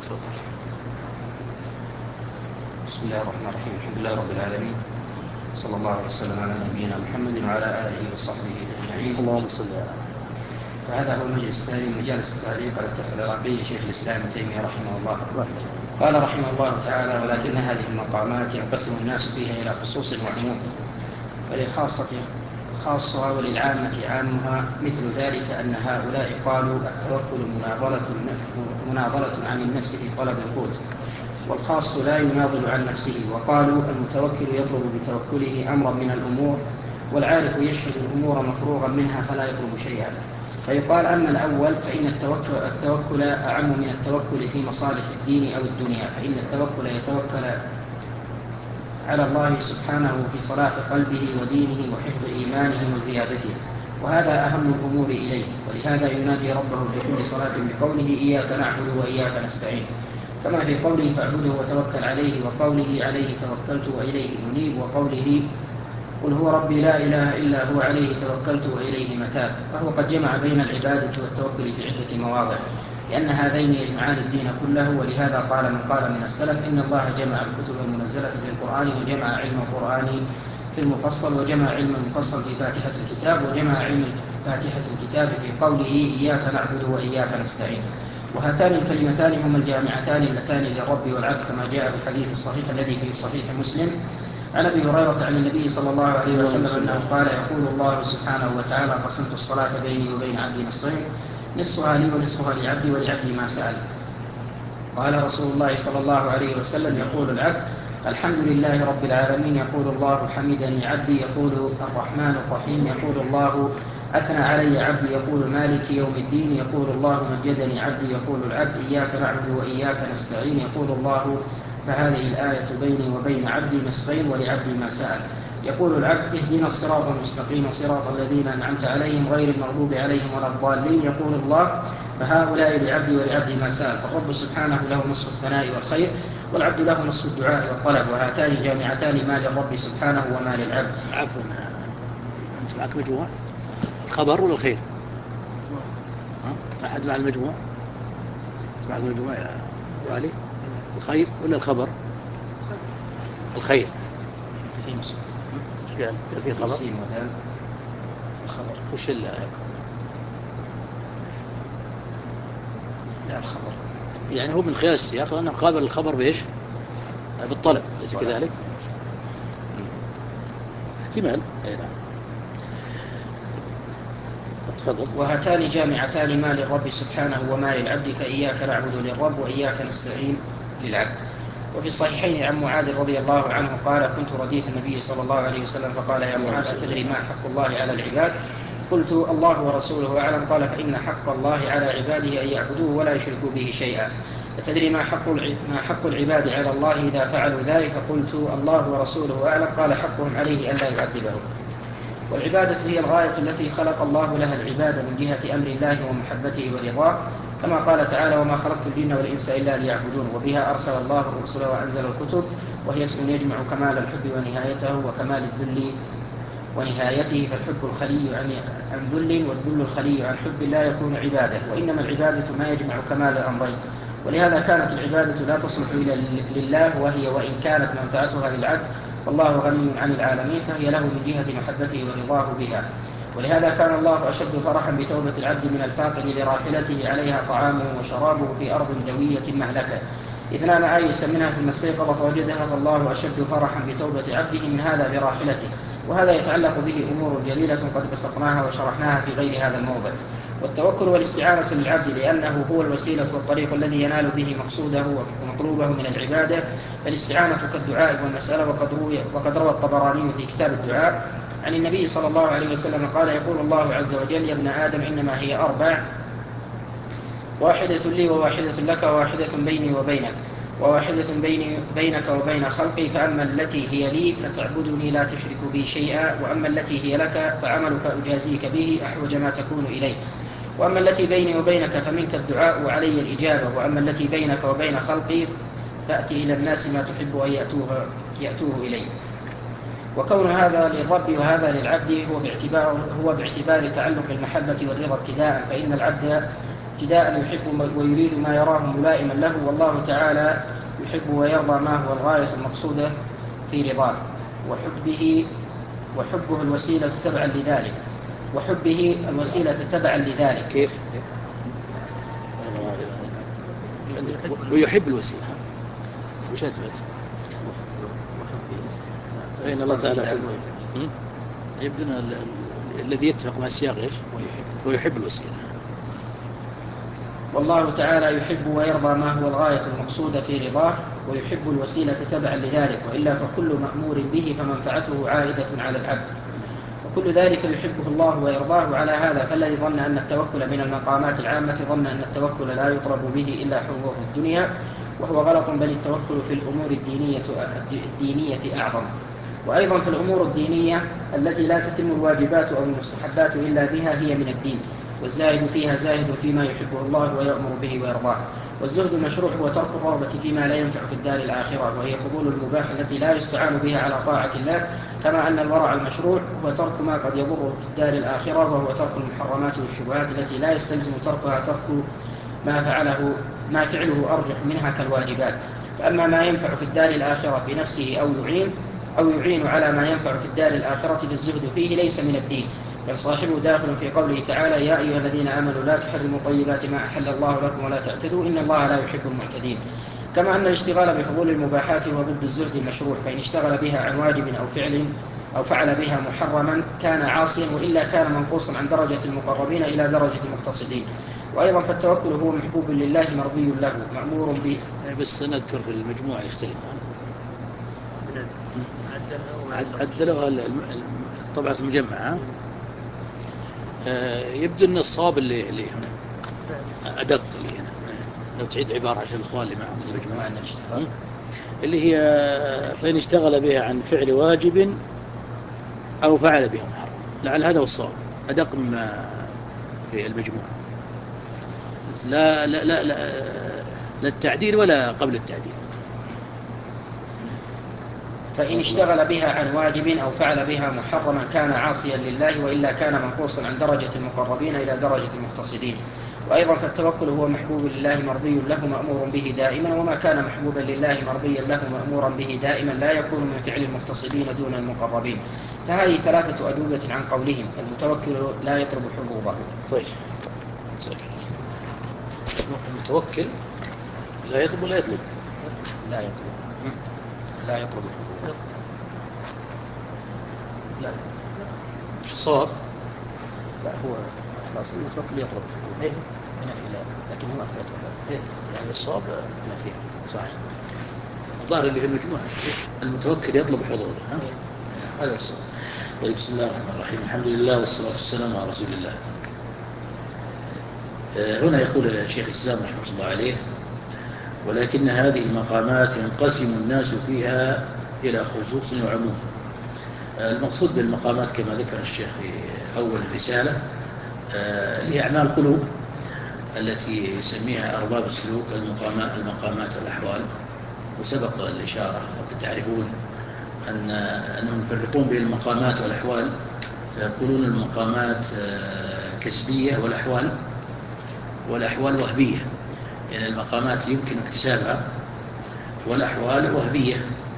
بسم الله الرحمن الرحيم. الحمد لله رب العالمين، صلى الله وسلم على نبينا محمد وعلى آله وصحبه أجمعين. اللهم صل على. فهذا هو المجلس الثاني من مجالس التعليق على العربي شيخ الإسلام ابن تيمية رحمه الله. قال رحمه الله تعالى: ولكن هذه المقامات ينقسم الناس فيها إلى خصوص وعموم، وللخاصة خاصها وللعامة عامها. مثل ذلك أن هؤلاء قالوا التوكل مناضلة عن النفس في طلب القوت، والخاص لا يناضل عن نفسه. وقالوا المتوكل يطلب بتوكله أمرا من الأمور، والعارف يشهد الأمور مفروغا منها فلا يطلب شيئا. فيقال: أما الأول فإن التوكل أعم من التوكل في مصالح الدين أو الدنيا، فإن التوكل يتوكل على الله سبحانه في صلاح قلبه ودينه وحفظ إيمانه وزيادته، وهذا أهم الأمور إليه. ولهذا يناجي ربه في كل صلاة بقوله: إياك نعبد وإياك نستعين، كما في قوله: فاعبده وتوكل عليه، وقوله: عليه توكلت وإليه أنيب، وقوله: قل هو ربي لا إله إلا هو عليه توكلت وإليه متاب. فهو قد جمع بين العبادة والتوكل في عدة مواضع، لأن هذين يجمعان الدين كله. ولهذا قال من قال من السلف: إن الله جمع الكتب المنزلة في القرآن، وجمع علم القرآن في المفصل، وجمع علم المفصل في فاتحة الكتاب، وجمع علم فاتحة الكتاب في قوله: إياك نعبد وإياك نستعين. وهاتان الكلمتان هما الجامعتان اللتان للرب والعبد، كما جاء في الحديث الصحيح الذي في صحيح مسلم عن أبي هريرة عن النبي صلى الله عليه وسلم أنه قال: يقول الله سبحانه وتعالى: قسمت الصلاة بيني وبين عبدي نصفين، نصفها لي ونصفها لعبدي ولعبدي ما سأل. قال رسول الله صلى الله عليه وسلم: يقول العبد: الحمد لله رب العالمين. يقول الله: حمدني عبدي. يقول الرحمن الرحيم. يقول الله: أثنى علي عبدي. يقول مالك يوم الدين. يقول الله: مجدني عبدي. يقول العبد: إياك نعبد وإياك نستعين. يقول الله: فهذه الآية بيني وبين عبدي نصفين ولعبدي ما سأل. يقول العبد: اهدنا الصراط المستقيم، صراط الذين أنعمت عليهم غير المغضوب عليهم ولا الضالين. يقول الله: فهؤلاء لعبدي ولعبدي ما سأل. فالرب سبحانه له نصف الثناء والخير، والعبد له نصف الدعاء والطلب، وهاتان جامعتان ما للرب سبحانه وما للعبد. عفوا، أنت معك مجموع الخبر ولا الخير؟ أحد مع المجموع؟ أنت معك مجموع يا أبو علي؟ الخير ولا الخبر؟ الخير في مسلم. قال في خبر. الخبر وش لا الخبر يعني هو من خلال السياق، لأنه قابل الخبر بإيش؟ بالطلب، أليس كذلك؟ احتمال. تفضل. وهاتان جامعتان ما للرب سبحانه وما للعبد، فإياك نعبد للرب وإياك نستعين للعبد. وفي الصحيحين عن معاذ رضي الله عنه قال: كنت رديف النبي صلى الله عليه وسلم فقال: يا معاذ، أتدري ما حق الله على العباد؟ قلت: الله ورسوله أعلم. قال: فإن حق الله على عباده أن يعبدوه ولا يشركوا به شيئا. فتدري ما حق العباد على الله إذا فعلوا ذلك؟ فقلت: الله ورسوله أعلم. قال: حقهم عليه أن لا يعذبهم. والعبادة هي الغاية التي خلق الله لها العبادة من جهة أمر الله ومحبته ورضاه، كما قال تعالى: وما خلقت الجن والإنس إلا ليعبدون. وبها أرسل الله الرسل وأنزل الكتب، وهي اسم يجمع كمال الحب ونهايته وكمال الذل ونهايته. فالحب الخلي عن ذل، والذل الخلي عن حب لا يكون عبادة، وإنما العبادة ما يجمع كمال الأمرين. ولهذا كانت العبادة لا تصلح إلا لله، وإن كانت منفعتها للعبد والله غني عن العالمين، فهي له من جهة محبته ورضاه بها. ولهذا كان الله أشد فرحا بتوبة العبد من الفاقد لراحلته عليها طعامه وشرابه في أرض دوية مهلكة، إذ نام آيسا منها ثم استيقظ فوجدها، فالله أشد فرحا بتوبة عبده من هذا براحلته. وهذا يتعلق به أمور جليلة قد بسطناها وشرحناها في غير هذا الموضع. والتوكل والاستعانة للعبد لأنه هو الوسيلة والطريق الذي ينال به مقصوده ومطلوبه من العبادة. فالاستعانة كالدعاء والمسألة. وقد روى الطبراني في كتاب الدعاء عن النبي صلى الله عليه وسلم قال: يقول الله عز وجل: يا ابن آدم، إنما هي أربع: واحدة لي وواحدة لك وواحدة بيني وبينك وواحدة بينك وبين خلقي. فأما التي هي لي فتعبدني لا تشرك بي شيئا، وأما التي هي لك فعملك أجازيك به أحوج ما تكون إليه، وأما التي بيني وبينك فمنك الدعاء وعلي الإجابة، وأما التي بينك وبين خلقي فأتي إلى الناس ما تحب أن يأتوه إليه. وكون هذا للرب وهذا للعبد هو باعتبار تعلق المحبة والرضا ابتداء، فإن العبد ابتداء يحب ويريد ما يراه ملائما له، والله تعالى يحب ويرضى ما هو الغاية المقصودة في رضاه، وحبه الوسيلة تبعا لذلك. وحبه الوسيلة تبعا لذلك. كيف؟ ويحب الوسيلة وش أثبت؟ بين الله تعالى يحب. يبدو أن الذي يتفق مع السياق إيش؟ ويحب الوسيلة. والله تعالى يحب ويرضى ما هو الغاية المقصودة في رضاه، ويحب الوسيلة تبعا لذلك، وإلا فكل مأمور به فمنفعته عائدة على العبد، وكل ذلك يحبه الله ويرضاه. على هذا فالذي ظن أن التوكل من المقامات العامة ظن أن التوكل لا يطلب به إلا حظوظ الدنيا، وهو غلط، بل التوكل في الأمور الدينية أعظم. وأيضا في الأمور الدينية التي لا تتم الواجبات أو المستحبات إلا بها هي من الدين، والزاهد فيها زاهد فيما يحبه الله ويأمر به ويرضاه. والزهد المشروع هو ترك الرغبة فيما لا ينفع في الدار الآخرة، وهي فضول المباح التي لا يستعان بها على طاعة الله، كما أن الورع المشروع هو ترك ما قد يضره في الدار الآخرة، وهو ترك المحرمات والشبهات التي لا يستلزم تركها ترك ما فعله أرجح منها كالواجبات. فأما ما ينفع في الدار الآخرة بنفسه أو يعين على ما ينفع في الدار الآخرة بالزهد فيه ليس من الدين، بل صاحبه داخل في قوله تعالى: يا أيها الذين آمنوا لا تحرموا طيبات ما أحل الله لكم ولا تعتدوا إن الله لا يحب المعتدين. كما أن الاشتغال بفضول المباحات هو ضد الزهد المشروع، فإن اشتغل بها عن واجب أو فعل بها محرما كان عاصيا، وإلا كان منقوصا عن درجة المقربين إلى درجة المقتصدين. وأيضا فالتوكل هو محبوب لله مرضي له مأمور به. بس نذكر في المجموعة يختلف عدلوها طبعة المجمع. يبدو أن الصواب اللي هنا أدق اللي هنا. لو تعيد عبارة عشان الأخوان اللي معهم المجموعة اللي هي فإن اشتغل بها عن فعل واجب أو فعل بها محرم، لعل هذا هو الصواب أدق مما في المجموعة. لا التعديل ولا قبل التعديل. فإن اشتغل بها عن واجب أو فعل بها محرما كان عاصيا لله، وإلا كان منقوصا عن درجة المقربين إلى درجة المقتصدين. وأيضا فالتوكل هو محبوب لله مرضي له مأمور به دائما، وما كان محبوبا لله مرضيا له مأمورا به دائما لا يكون من فعل المقتصدين دون المقربين. فهذه ثلاثة أجوبة عن قولهم المتوكل لا يطلب حظوظه. طيب المتوكل لا يطلب ولا يطلب لا يطلب حظوظه. لا مش الصواب. لا هو خلاص المتوكل يطلب حظوظه نفي لا، لكن هو أثبت يعني الصواب نفي صحيح. الظاهر اللي في المجموعة المتوكل يطلب حظوظه. هذا الصواب. طيب بسم الله الرحمن الرحيم. الحمد لله والصلاة والسلام على رسول الله. هنا يقول شيخ الإسلام رحمة الله عليه: ولكن هذه المقامات ينقسم الناس فيها إلى خصوص وعموم. المقصود بالمقامات كما ذكر الشيخ في أول الرسالة هي أعمال القلوب التي يسميها أرباب السلوك المقامات والأحوال. وسبق الإشارة وقد تعرفون أنهم يفرقون بين المقامات والأحوال، فيقولون المقامات كسبية والأحوال وهبية. يعني المقامات يمكن اكتسابها، والأحوال وهبية،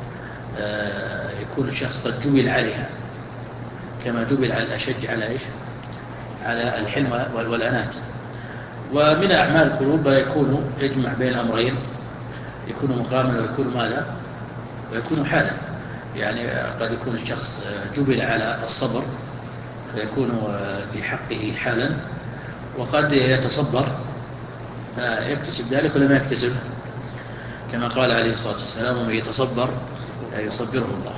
يكون الشخص قد جبل عليها، كما جبل على الأشج على الحلم والأنات. ومن أعمال القلوب يكون يجمع بين الأمرين، يكون مقاما ويكون ماذا ويكون حالا. يعني قد يكون الشخص جبل على الصبر فيكون في حقه حالا، وقد يتصبر فيكتسب ذلك ولم يكتسب، كما قال عليه الصلاة والسلام: ومن يتصبر يصبره الله.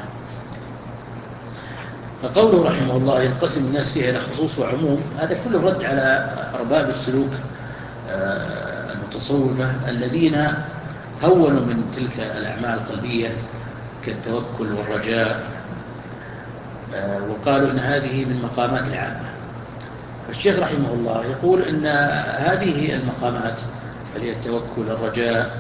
فقوله رحمه الله ينقسم الناس فيها إلى خصوص وعموم، هذا كله رد على أرباب السلوك المتصوفة الذين هونوا من تلك الأعمال القلبية كالتوكل والرجاء، وقالوا إن هذه من مقامات العامة. الشيخ رحمه الله يقول إن هذه المقامات اللي هي التوكل الرجاء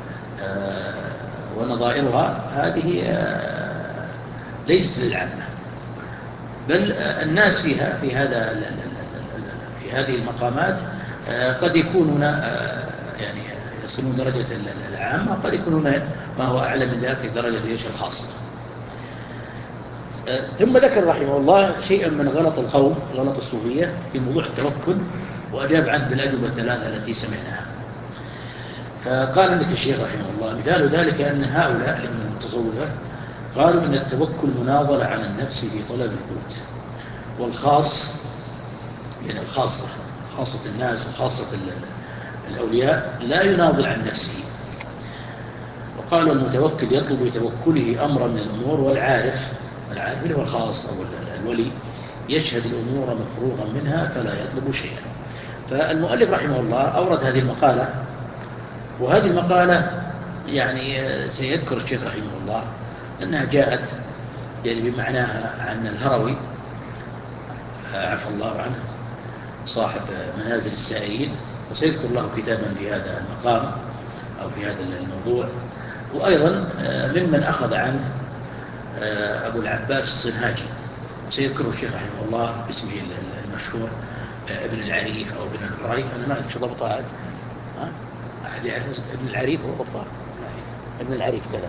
ونظائرها هذه ليست للعامة، بل الناس في هذه المقامات قد يكونون يعني يصلون درجة العامة، قد يكونون ما هو أعلى من ذلك درجة إيش الخاصة. ثم ذكر رحمه الله شيئا من غلط القوم، غلط الصوفية في موضوع التوكل، وأجاب عنه بالأجوبة الثلاثة التي سمعناها. فقال عندك الشيخ رحمه الله مثال ذلك أن هؤلاء من المتصوفة قالوا أن التوكل مناضلة عن النفس في طلب القوت، والخاص يعني الخاصة، خاصة الناس وخاصة الأولياء لا يناضل عن نفسه. وقالوا المتوكل يطلب بتوكله أمرا من الأمور، والعارف اللي هو الخاص أو الولي يشهد الأمور مفروغا منها فلا يطلب شيئا. فالمؤلف رحمه الله أورد هذه المقالة، وهذه المقالة يعني سيذكر الشيخ رحمه الله أنها جاءت يعني بمعناها عن الهروي عفى الله عنه صاحب منازل السائلين، وسيذكر له كتابا في هذا المقام أو في هذا الموضوع. وأيضا ممن أخذ عنه أبو العباس الصنهاجي، سيذكره الشيخ رحمه الله باسمه المشهور ابن العريف أو ابن العريف. أنا ما أعرف شو ضبطها عاد، أحد يعرف ابن العريف هو ضبطها؟ ابن العريف كذا.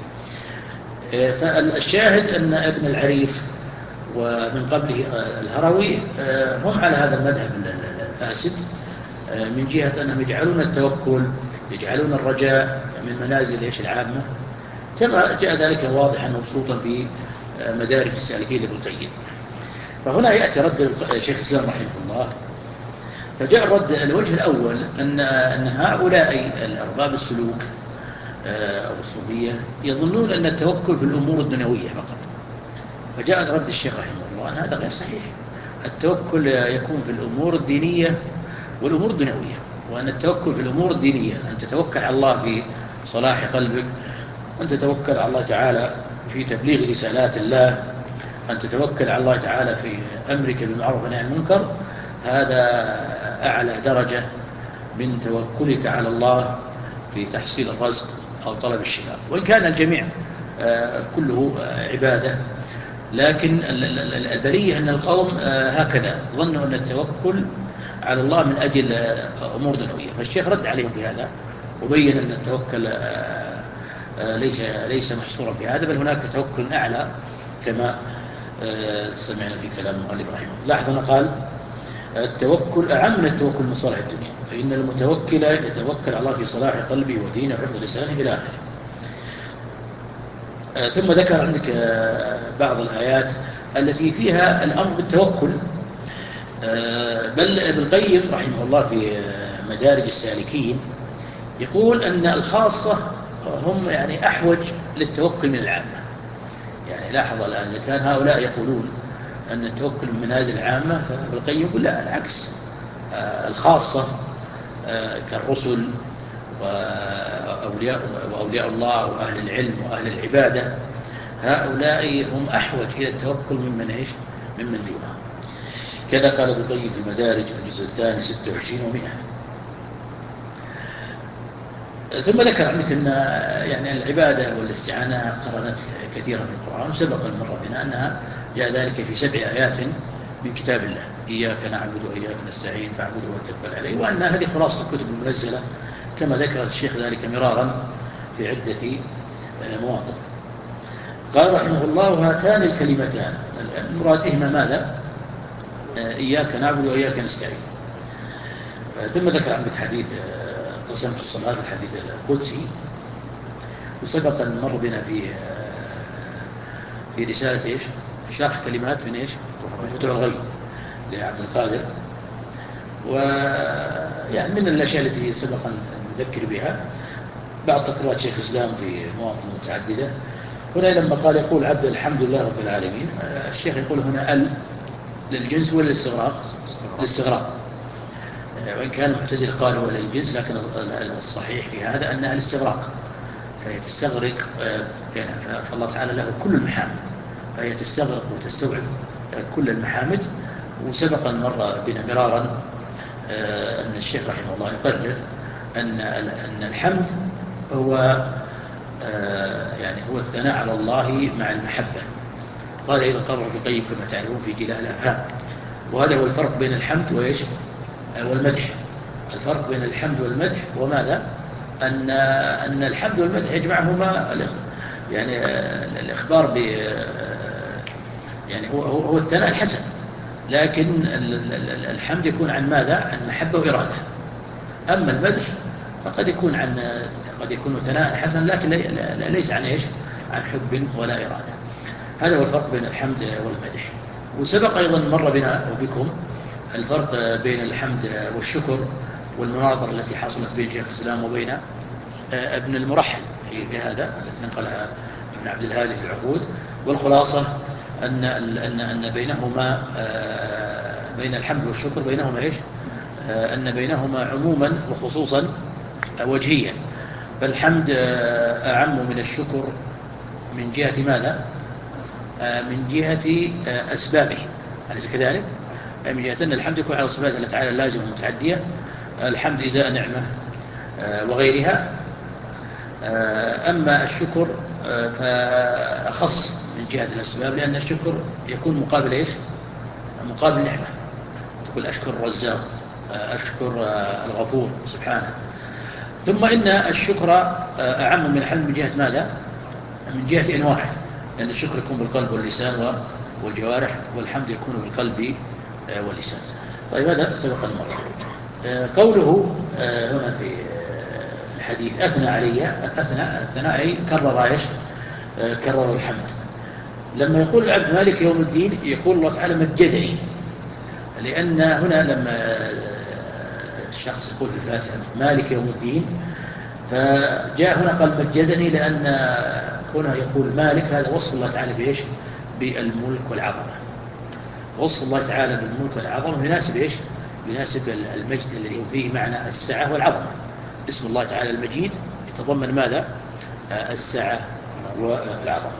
فالشاهد أن ابن العريف ومن قبله الهروي هم على هذا المذهب الفاسد، من جهة أنهم يجعلون التوكل، يجعلون الرجاء من منازل العامة، كما جاء ذلك واضحا مبسوطا في مدارج السالكين لابن القيم. فهنا يأتي رد شيخ الإسلام رحمه الله. فجاء الرد الوجه الأول أن هؤلاء الأرباب السلوك أو الصوفية يظنون أن التوكل في الأمور الدنيوية فقط. فجاء رد الشيخ رحمه الله أن هذا غير صحيح. التوكل يكون في الأمور الدينية والأمور الدنيوية، وأن التوكل في الأمور الدينية أن تتوكل على الله في صلاح قلبك، أن تتوكل على الله تعالى في تبليغ رسالات الله، أن تتوكل على الله تعالى في أمرك بالمعروف والنهي عن المنكر. هذا أعلى درجة من توكلك على الله في تحصيل الرزق أو طلب الشفاء، وإن كان الجميع كله عبادة. لكن البلية أن القوم هكذا ظنوا أن التوكل على الله من أجل أمور دنيوية. فالشيخ رد عليهم بهذا وبين أن التوكل ليس محصورا في هذا، بل هناك توكل أعلى كما سمعنا في كلام المؤلف رحمه الله. لاحظ أنه قال التوكل أعم من التوكل من صلاح الدنيا، فإن المتوكل يتوكل على الله في صلاح قلبه ودينه وحفظ لسانه إلى آخره. ثم ذكر عندك بعض الآيات التي فيها الأمر بالتوكل، بل ابن القيم رحمه الله في مدارج السالكين يقول أن الخاصة هم يعني أحوج للتوكل من العامة. يعني لاحظ الآن إذا كان هؤلاء يقولون أن التوكل من منازل العامة، فابن القيم يقول لا، العكس. الخاصة كالرسل وأولياء الله وأهل العلم وأهل العبادة، هؤلاء هم أحوج إلى التوكل ممن دونهم. كذا قال ابن القيم في المدارج الجزء الثاني 26 و100. ثم ذكر عندك أن يعني العبادة والاستعانة قرنت كثيرا في القرآن، وسبق المرة بنا أنها جاء ذلك في 7 آيات من كتاب الله: إياك نعبد وإياك نستعين فاعبده وتوكل عليه، وأن هذه خلاصة الكتب المنزلة كما ذكر الشيخ ذلك مرارا في عدة مواطن. قال رحمه الله: هاتان الكلمتان المراد بهما ماذا؟ إياك نعبد وإياك نستعين. ثم ذكر عندك حديث قسمت الصلاة، الحديث القدسي، وسبق أن مر بنا في رسالة إيش؟ شرح كلمات من إيش؟ فتوح الغيب لعبد القادر. ويعني من الأشياء التي سبق أن نذكر بها بعض تقريرات شيخ الإسلام في مواطن متعددة. هنا لما قال يقول عبد الحمد لله رب العالمين، الشيخ يقول هنا للجنس ولا للاستغراق، وإن كان المعتزلة قال هو للجنس، لكن الصحيح في هذا أنها للاستغراق، فهي تستغرق يعني، فالله تعالى له كل المحامد، فهي تستغرق وتستوعب كل المحامد. وسبق أن مر بنا مرارا أن الشيخ رحمه الله يقرر أن الحمد هو يعني هو الثناء على الله مع المحبة. قال إذا قرر ابن القيم كما تعلمون في جلاء الأفهام، وهذا هو الفرق بين الحمد والمدح. الفرق بين الحمد والمدح وماذا؟ أن الحمد والمدح يجمعهما يعني الإخبار يعني هو الثناء الحسن، لكن الحمد يكون عن ماذا؟ عن محبة وإرادة. أما المدح فقد يكون قد يكون ثناء حسن، لكن ليس عن إيش؟ عن حب ولا إرادة. هذا هو الفرق بين الحمد والمدح. وسبق أيضا مر بنا وبكم الفرق بين الحمد والشكر، والمناظرة التي حصلت بين شيخ الإسلام وبين ابن المرحل في هذا التي نقلها ابن عبد الهادي في العقود. والخلاصة أن بينهما بين الحمد والشكر بينهما إيش؟ أن بينهما عموما وخصوصا وجهيا. فالحمد أعم من الشكر من جهة ماذا؟ من جهة أسبابه، أليس كذلك؟ من جهة أن الحمد يكون على صفات الله تعالى اللازمة المتعدية، الحمد إزاء نعمة وغيرها. أما الشكر فأخص من جهة الأسباب، لأن الشكر يكون مقابل إيش؟ مقابل نعمة. تقول أشكر الرزاق، أشكر الغفور سبحانه. ثم إن الشكر أعم من الحمد من جهة ماذا؟ من جهة أنواعه، لأن الشكر يكون بالقلب واللسان والجوارح، والحمد يكون بالقلب واللسان. طيب هذا سبق المرة. قوله هنا في الحديث أثنى علي، الثناء أي كرر إيش؟ كرر الحمد. لما يقول العبد مالك يوم الدين يقول الله تعالى مجدني، لأن هنا لما الشخص يقول في الفاتحة مالك يوم الدين، فجاء هنا قال مجدني، لأن كونه يقول مالك هذا وصف الله تعالى بإيش؟ بالملك والعظمة. وصف الله تعالى بالملك والعظمة يناسب إيش؟ يناسب المجد الذي هو فيه معنى السعة والعظمة. اسم الله تعالى المجيد يتضمن ماذا؟ السعة والعظمة.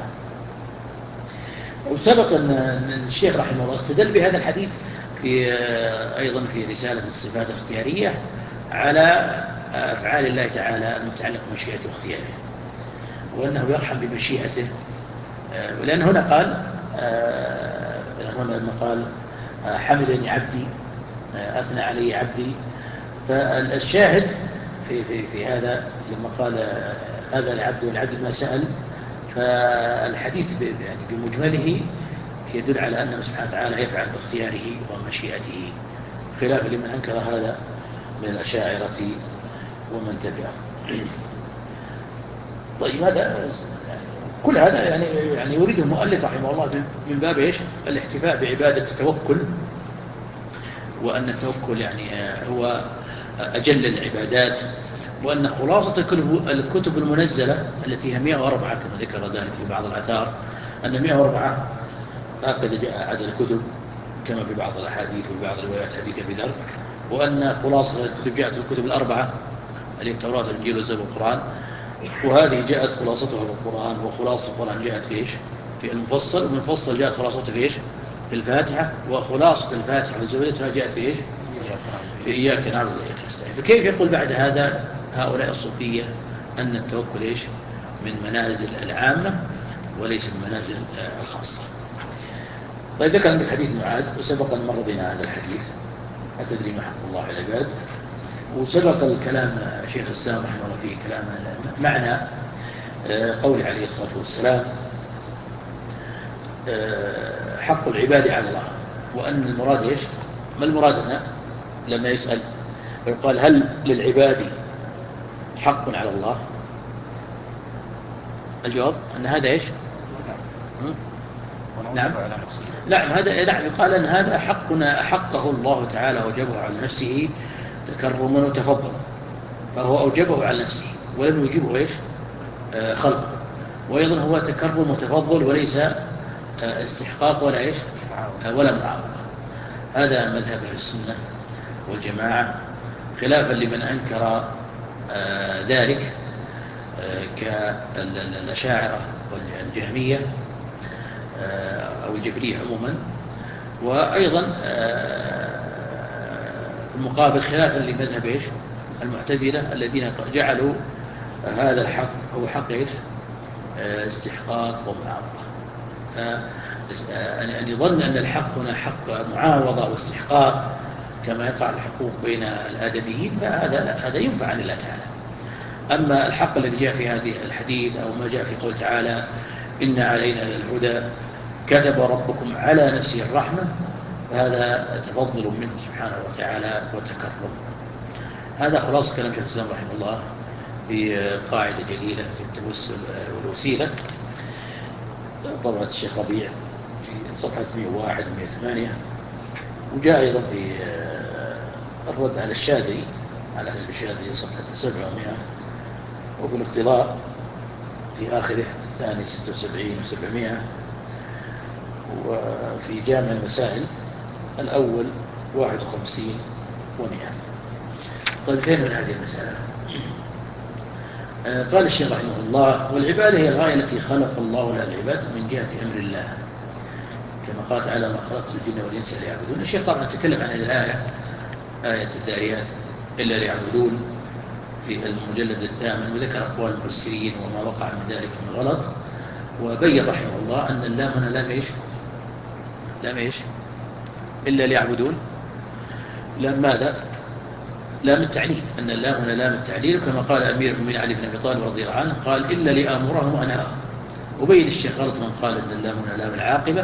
وسبق أن الشيخ رحمه الله استدل بهذا الحديث أيضا في رسالة الصفات الاختيارية على أفعال الله تعالى المتعلق بمشيئته واختياره، وأنه يرحم بمشيئته. ولأن هنا قال مثلا هنا لما قال حمدني عبدي، أثنى علي عبدي، فالشاهد في هذا لما قال هذا العبد والعبد ما سأل، فالحديث يعني بمجمله يدل على أنه سبحانه وتعالى يفعل باختياره ومشيئته، خلافا لمن أنكر هذا من الأشاعرة ومن تبعهم. طيب هذا يعني كل هذا يعني يريده المؤلف رحمه الله من باب إيش؟ الاحتفاء بعبادة التوكل، وأن التوكل يعني هو أجل العبادات، وأن خلاصة الكتب المنزلة التي هي 104 كما ذكر ذلك في بعض الآثار، أن 104 هكذا جاء عدد الكتب كما في بعض الأحاديث وفي بعض الروايات حديث أبي ذر، وأن خلاصة الكتب جاءت في الكتب الأربعة اللي التوراة والإنجيل والزبور والقرآن، وهذه جاءت خلاصتها في القرآن، وخلاصة القرآن جاءت في إيش؟ في المفصل، ومن جاءت خلاصتها في إيش؟ في الفاتحة، وخلاصة الفاتحة وزبدتها جاءت في إيش؟ في إياك نعبد وإياك نستعين. فكيف يقول بعد هذا هؤلاء الصوفية أن التوكل إيش؟ من منازل العامة وليس من منازل الخاصة. طيب ذكر عند الحديث معاذ، وسبق أن مر بنا هذا الحديث أتدري ما حق الله على العباد، وسبق الكلام شيخ الإسلام رحمه الله في كلام معنى قوله عليه الصلاة والسلام حق العباد على الله، وأن المراد إيش؟ ما المراد هنا لما يسأل ويقال هل للعباد حق على الله؟ الجواب أن هذا إيش؟ نعم هذا نعم يقال أن هذا حقه الله تعالى أوجبه على نفسه تكرما وتفضلا، فهو أوجبه على نفسه ولم يوجبه إيش؟ خلقه، وأيضا هو تكرم وتفضل وليس استحقاق ولا إيش؟ ولا معاوضة. هذا مذهب السنة والجماعة، خلافا لمن أنكر ذلك كالأشاعرة والجهمية أو الجبرية عموما، وأيضا في المقابل خلافا لمذهب إيش؟ المعتزلة الذين جعلوا هذا الحق هو حق إيش؟ استحقاق ومعاوضة. أن يظن أن الحق هنا حق معاوضة واستحقاق كما يقع الحقوق بين الآدميين، فهذا لا، هذا ينفع عن الله تعالى. أما الحق الذي جاء في هذه الحديث أو ما جاء في قول تعالى إن علينا للهدى كتب ربكم على نفسه الرحمة، فهذا تفضل منه سبحانه وتعالى وتكرم. هذا خلاص كلام شيخ الإسلام رحمه الله في قاعدة جليلة في التوسل والوسيلة، طبعة الشيخ ربيع في صفحة 101 و108، وجاء أيضا في الرد على الشاذلي، على حزب الشاذلي صفحة 700، وفي الاقتضاء في آخره الثاني 76 و700، وفي جامع المسائل الأول 51 و100. طيبتين من هذه المسألة. قال الشيخ رحمه الله: والعبادة هي الغاية التي خلق الله لها العباد من جهة أمر الله، كما قال تعالى: ما خلقت الجن والإنس ليعبدون. الشيخ طبعا تكلم عن هذه الآية، آية الذاريات، إلا ليعبدون، في المجلد 8، وذكر أقوال المفسرين وما وقع من ذلك من غلط، وبين رحمه الله أن اللام هنا لام إيش إلا ليعبدون، لام ماذا؟ لام التعليل، أن اللام هنا لام التعليل، كما قال أمير المؤمنين علي بن أبي طالب رضي الله عنه قال: إلا لآمرهم وأنهاهم. وبين الشيخ غلط من قال أن اللام هنا لام العاقبة،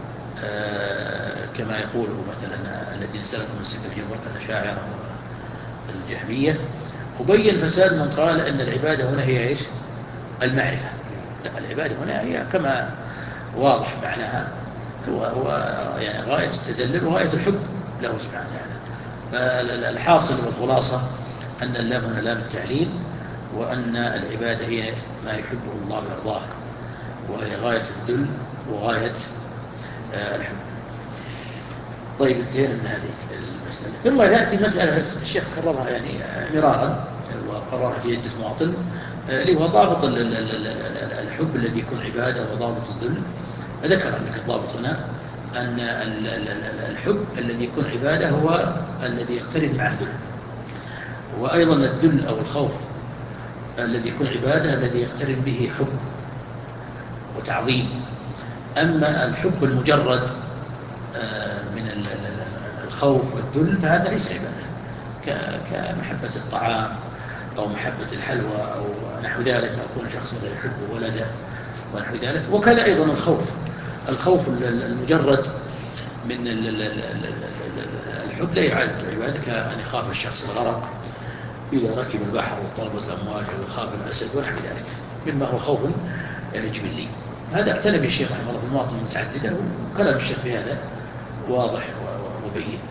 كما يقوله مثلا الذين سلكوا مسلك الجبر كالأشاعرة والجهمية. وبين فساد من قال أن العبادة هنا هي إيش؟ المعرفة. لا، العبادة هنا هي كما واضح معناها، هو يعني غاية التدلل وغاية الحب له سبحانه وتعالى. فالحاصل والخلاصة أن اللام هنا لام التعليل، وأن العبادة هي ما يحبه الله ويرضاه، وهي غاية الذل وغاية الحب. طيب، انتهينا من هذه المسألة. ثم يأتي مسألة الشيخ كررها يعني مرارا وقررها في عدة مواطن، اللي هو ضابط الحب الذي يكون عبادة وضابط الذل. ذكر لك الضابط هنا أن الحب الذي يكون عبادة هو الذي يقترن معه ذل، وأيضا الذل أو الخوف الذي يكون عبادة الذي يقترن به حب وتعظيم. أما الحب المجرد من الخوف والذل فهذا ليس عبادة، كمحبة الطعام أو محبة الحلوى أو نحو ذلك، أو يكون شخص مثلا يحب ولده ونحو ذلك. وكذا أيضا الخوف المجرد من الحب لا يعد عبادة، كأن يخاف الشخص الغرق إذا ركب البحر وطلبت الأمواج، أو يخاف الأسد ونحو ذلك، مما هو خوف جبلي. هذا اعتنى به الشيخ رحمه الله في مواطن متعددة، وكلام الشيخ في هذا واضح ومبين.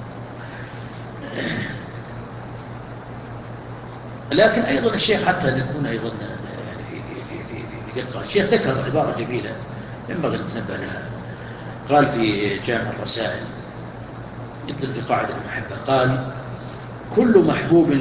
لكن أيضا الشيخ حتى نكون أيضا يعني في دقة، الشيخ ذكر عبارة جميلة ينبغي أن نتنبه لها. قال في جامع الرسائل يبدأ في قاعدة المحبة، قال: كل محبوب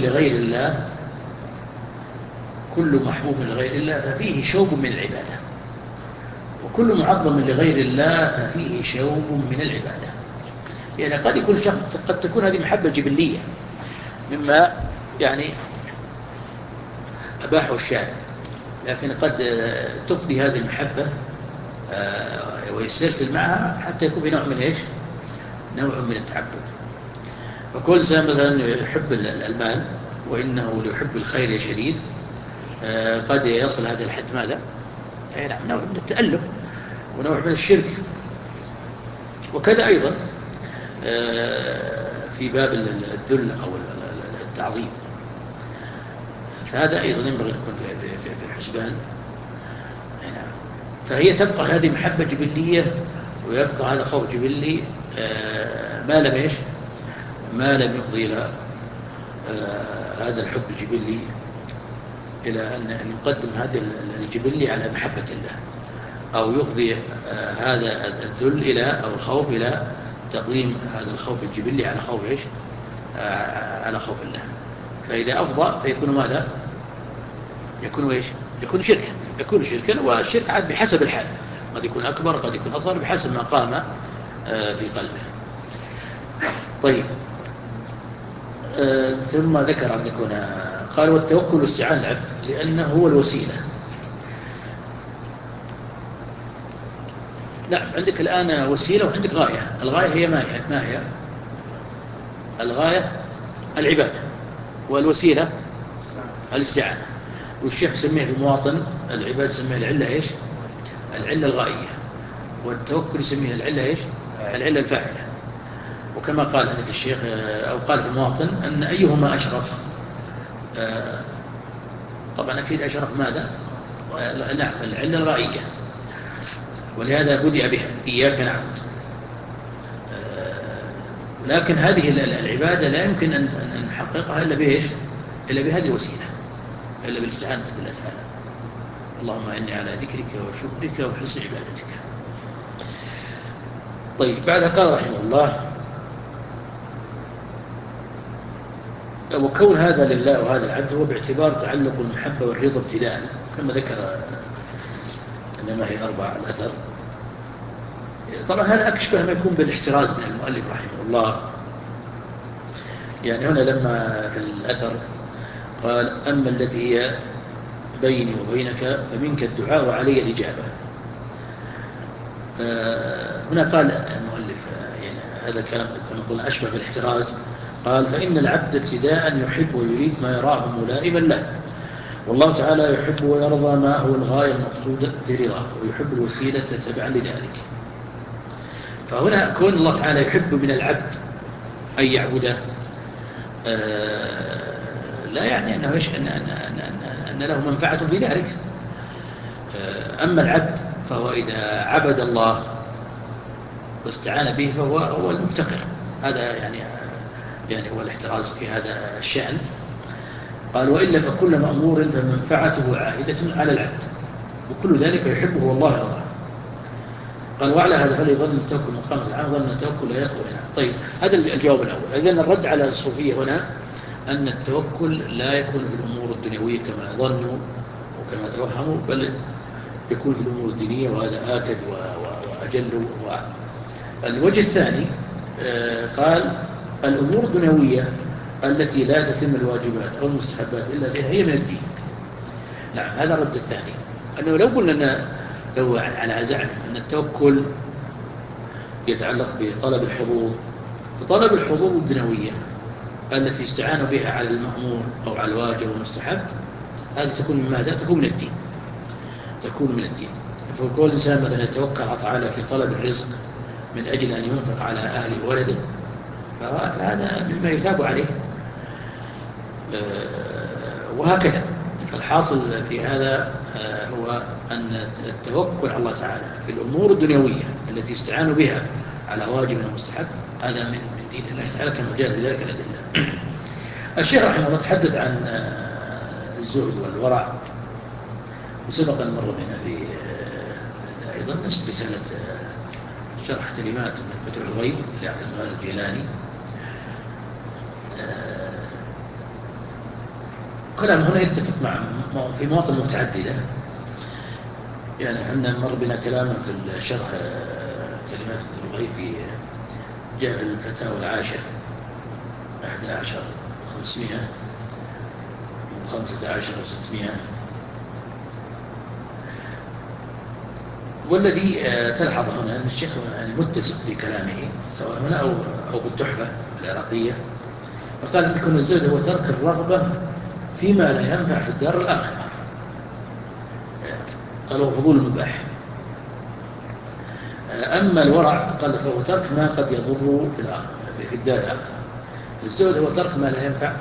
لغير الله ففيه شوب من العبادة، وكل معظم لغير الله ففيه شوب من العبادة. يعني قد تكون هذه محبة جبلية مما يعني أباحه الشارع، لكن قد تفضي هذه المحبة ويسترسل معها حتى يكون في نوع من إيش؟ نوع من التعبد. وكل إنسان مثلا يحب المال وإنه ليحب الخير شديد، قد يصل هذا الحد ماذا؟ نعم، نوع من التأله ونوع من الشرك. وكذا أيضا في باب الذل أو التعظيم، فهذا أيضا ينبغي أن يكون في الحسبان. فهي تبقى هذه محبة جبلية، ويبقى هذا خوف جبلي ما لم يفضي إلى هذا الحب الجبلي إلى أن يقدم هذا الجبلي على محبة الله، أو يفضي هذا الذل أو الخوف إلى تقديم هذا الخوف الجبلي على خوف إيش؟ على خوف الله. فإذا أفضى فيكون ماذا؟ يكون إيش؟ يكون شركا، والشرك عاد بحسب الحال، قد يكون أكبر قد يكون أصغر بحسب ما قام في قلبه. طيب، ثم ذكر عندك هنا قال: والتوكل استعان العبد لأنه هو الوسيلة. نعم، عندك الآن وسيلة وعندك غاية. الغاية هي ما هي؟ الغاية العبادة، والوسيلة الاستعانة. والشيخ يسميه في المواطن العبادة يسميه العلة إيش؟ العلة الغائية. والتوكل يسميه العلة إيش؟ العلة الفاعلة. وكما قال عندك الشيخ أو قال في المواطن أن أيهما أشرف، طبعا أكيد أشرف ماذا؟ نعم العلة الغائية، ولهذا بدأ بها إياك نعبد. لكن هذه العبادة لا يمكن أن نحققها إلا بإيش؟ إلا بهذه الوسيلة، إلا بالاستعانة بالله تعالى. اللهم إني على ذكرك وشكرك وحسن عبادتك. طيب بعد قال رحمه الله: وكون هذا لله وهذا العبد هو باعتبار تعلق المحبة والرضا ابتداء، كما ذكر إنما هي 4 الأثر. طبعا هذا أكشبه ما يكون بالاحتراز من المؤلف رحمه الله. يعني هنا لما في الأثر قال: أما التي هي بيني وبينك فمنك الدعاء وعلي الإجابة. فهنا قال المؤلف يعني هذا كلام كما قلنا أشبه بالاحتراز. قال: فإن العبد ابتداء يحب ويريد ما يراه ملائما له، والله تعالى يحب ويرضى ما هو الغاية المقصودة في رضاه، ويحب الوسيلة تبعا لذلك. فهنا كون الله تعالى يحب من العبد أن يعبده لا يعني أنه أن له منفعة في ذلك. أما العبد فهو إذا عبد الله واستعان به فهو المفتقر. هذا يعني هو الاحتراز في هذا الشأن. قال: وإلا فكل مأمور فمنفعته عائدة على العبد، وكل ذلك يحبه والله يرضاه. قال: وعلى هذا فليظن التوكل مقام العام ظن التوكل لا يقوى هنا. طيب هذا الجواب الأول. إذن الرد على الصوفية هنا أن التوكل لا يكون في الأمور الدنيوية كما ظنوا وكما توهموا، بل يكون في الأمور الدينية، وهذا آكد وأجل وأعظم. الوجه الثاني قال: الأمور الدنيوية التي لا تتم الواجبات أو المستحبات إلا بها هي من الدين. نعم هذا الرد الثاني. أنه لو قلنا لو على زعم أن التوكل يتعلق بطلب الحظوظ، فطلب الحظوظ الدنيوية التي استعانوا بها على المأمور أو على الواجب والمستحب، هذه تكون من ماذا؟ تكون من الدين. تكون من الدين. فكل الإنسان مثلا يتوكل على تعالى في طلب الرزق من أجل أن ينفق على أهله وولده، فهذا مما يثاب عليه. وهكذا. فالحاصل في هذا هو أن التوكل على الله تعالى في الأمور الدنيوية التي استعانوا بها على واجب ومستحب هذا من دين الله تعالى كما جاء في ذلك الأدلة. الشيخ رحمه الله تحدث عن الزهد والورع، وسبق أن مر بنا في أيضا نفس رسالة شرح كلمات من فتح الغيب لعبد القادر الجيلاني. كلام هنا يتفق مع في مواطن متعددة. يعني احنا مر بنا كلاما في الشرح كلمات فتح الغيب في جاء في الفتاوى العاشر 11/500 و15/600. والذي تلحظ هنا أن الشيخ يعني متسق في كلامه سواء هنا أو في التحفة العراقية. فقال أن يكون الزهد هو ترك الرغبة فيما لا ينفع في الدار الآخرة. قال هو فضول المباح. أما الورع قال فهو ترك ما قد يضر في الدار الآخرة. الزهد هو ترك ما لا ينفع،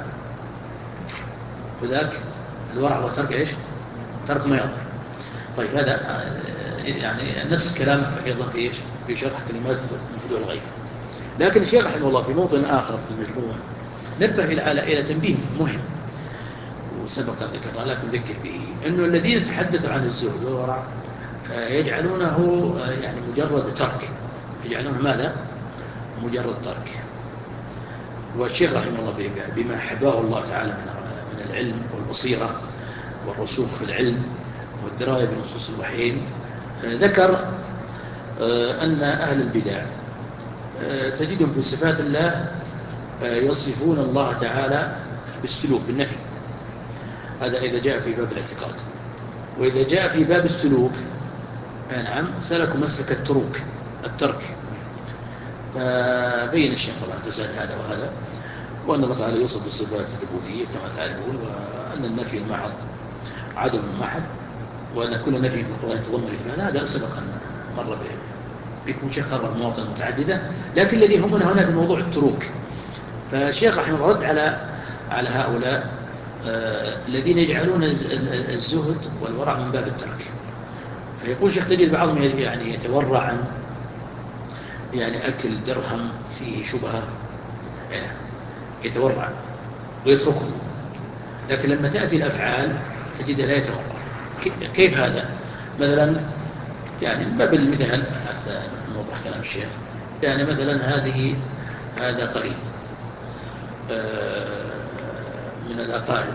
وذاك الورع هو ترك إيش؟ ترك ما يضر. طيب هذا يعني نفس الكلام أيضا في إيش؟ في شرح كلمات من فتوح الغيب. لكن الشيخ رحمه الله في موطن آخر في المجموع نبه إلى تنبيه مهم وسبق ذكرنا لكن ذكر به، أنه الذين تحدثوا عن الزهد والورع يجعلونه يعني مجرد ترك، يجعلونه ماذا؟ مجرد ترك. والشيخ رحمه الله بما حباه الله تعالى من العلم والبصيرة والرسوخ في العلم والدراية بنصوص الوحيين ذكر أن أهل البدع تجدهم في صفات الله يصفون الله تعالى بالسلوك بالنفي. هذا إذا جاء في باب الاعتقاد. وإذا جاء في باب السلوك نعم سلكوا مسلك الترك. فبين الشيخ طبعا فساد هذا وهذا، وأن الله تعالى يوصف بالصفات الثبوتية كما تعلمون، وأن النفي المحض عدم المحض، وأن كل نفي في القرآن يتضمن إثبات. هذا سبقا مر بكم شيخ قرر مواطن متعددة، لكن الذي يهمنا هنا في موضوع التروك. فالشيخ رحمه الله رد على هؤلاء الذين يجعلون الزهد والورع من باب الترك. فيقول شيخ تجد بعضهم يعني يتورع عن يعني أكل درهم فيه شبهة، يعني يتورع ويتركه، لكن لما تأتي الأفعال تجد لا يتورع. كيف هذا؟ مثلا يعني من باب المثال حتى نوضح كلام الشيخ، يعني مثلا هذا قريب من الأقارب،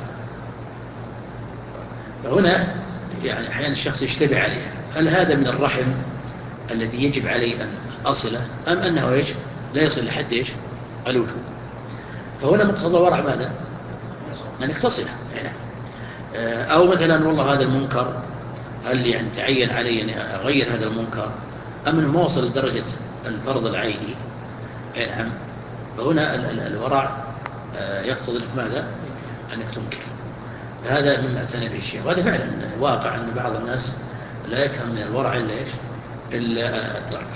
فهنا يعني أحيانا الشخص يشتبه عليه، هل هذا من الرحم الذي يجب عليه أن أصله، أم أنه إيش لا يصل لحد إيش الوجوب؟ فهنا مقتضى ورع ماذا؟ أن يتصله يعني. أو مثلا والله هذا المنكر هل يعني تعين علي أن أغير هذا المنكر، أم أنه ما وصل لدرجة الفرض العيني؟ نعم. فهنا الورع يقتضي لك ماذا؟ أنك تنكر. هذا مما اعتنى به الشيخ، وهذا فعلا واقع أن بعض الناس لا يفهم من الورع إلا إيش؟ إلا الترك.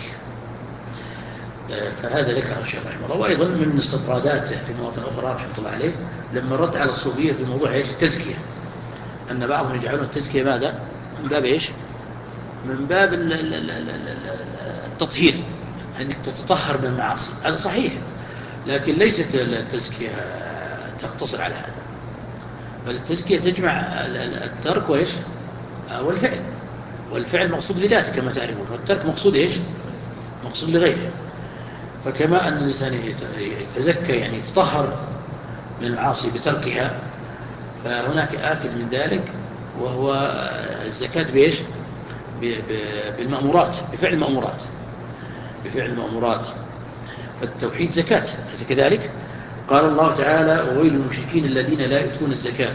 فهذا ذكر الشيخ رحمه الله. وأيضا من استطراداته في مواطن أخرى رحمه الله عليه لما رد على الصوفية في موضوع إيش؟ التزكية، أن بعضهم يجعلون التزكية ماذا؟ من باب إيش؟ من باب التطهير، أنك تتطهر من المعاصي. هذا صحيح، لكن ليست التزكية تقتصر على هذا، بل التزكية تجمع الترك وإيش؟ والفعل. والفعل مقصود لذاته كما تعرفون، والترك مقصود إيش؟ مقصود لغيره. فكما أن الإنسان يتزكى يعني يتطهر من المعاصي بتركها، فهناك آكل من ذلك وهو الزكاة بإيش؟ بالمأمورات، بفعل المأمورات، بفعل المأمورات. فالتوحيد زكاة، أليس كذلك؟ قال الله تعالى: وويل للمشركين الذين لا يؤتون الزكاة.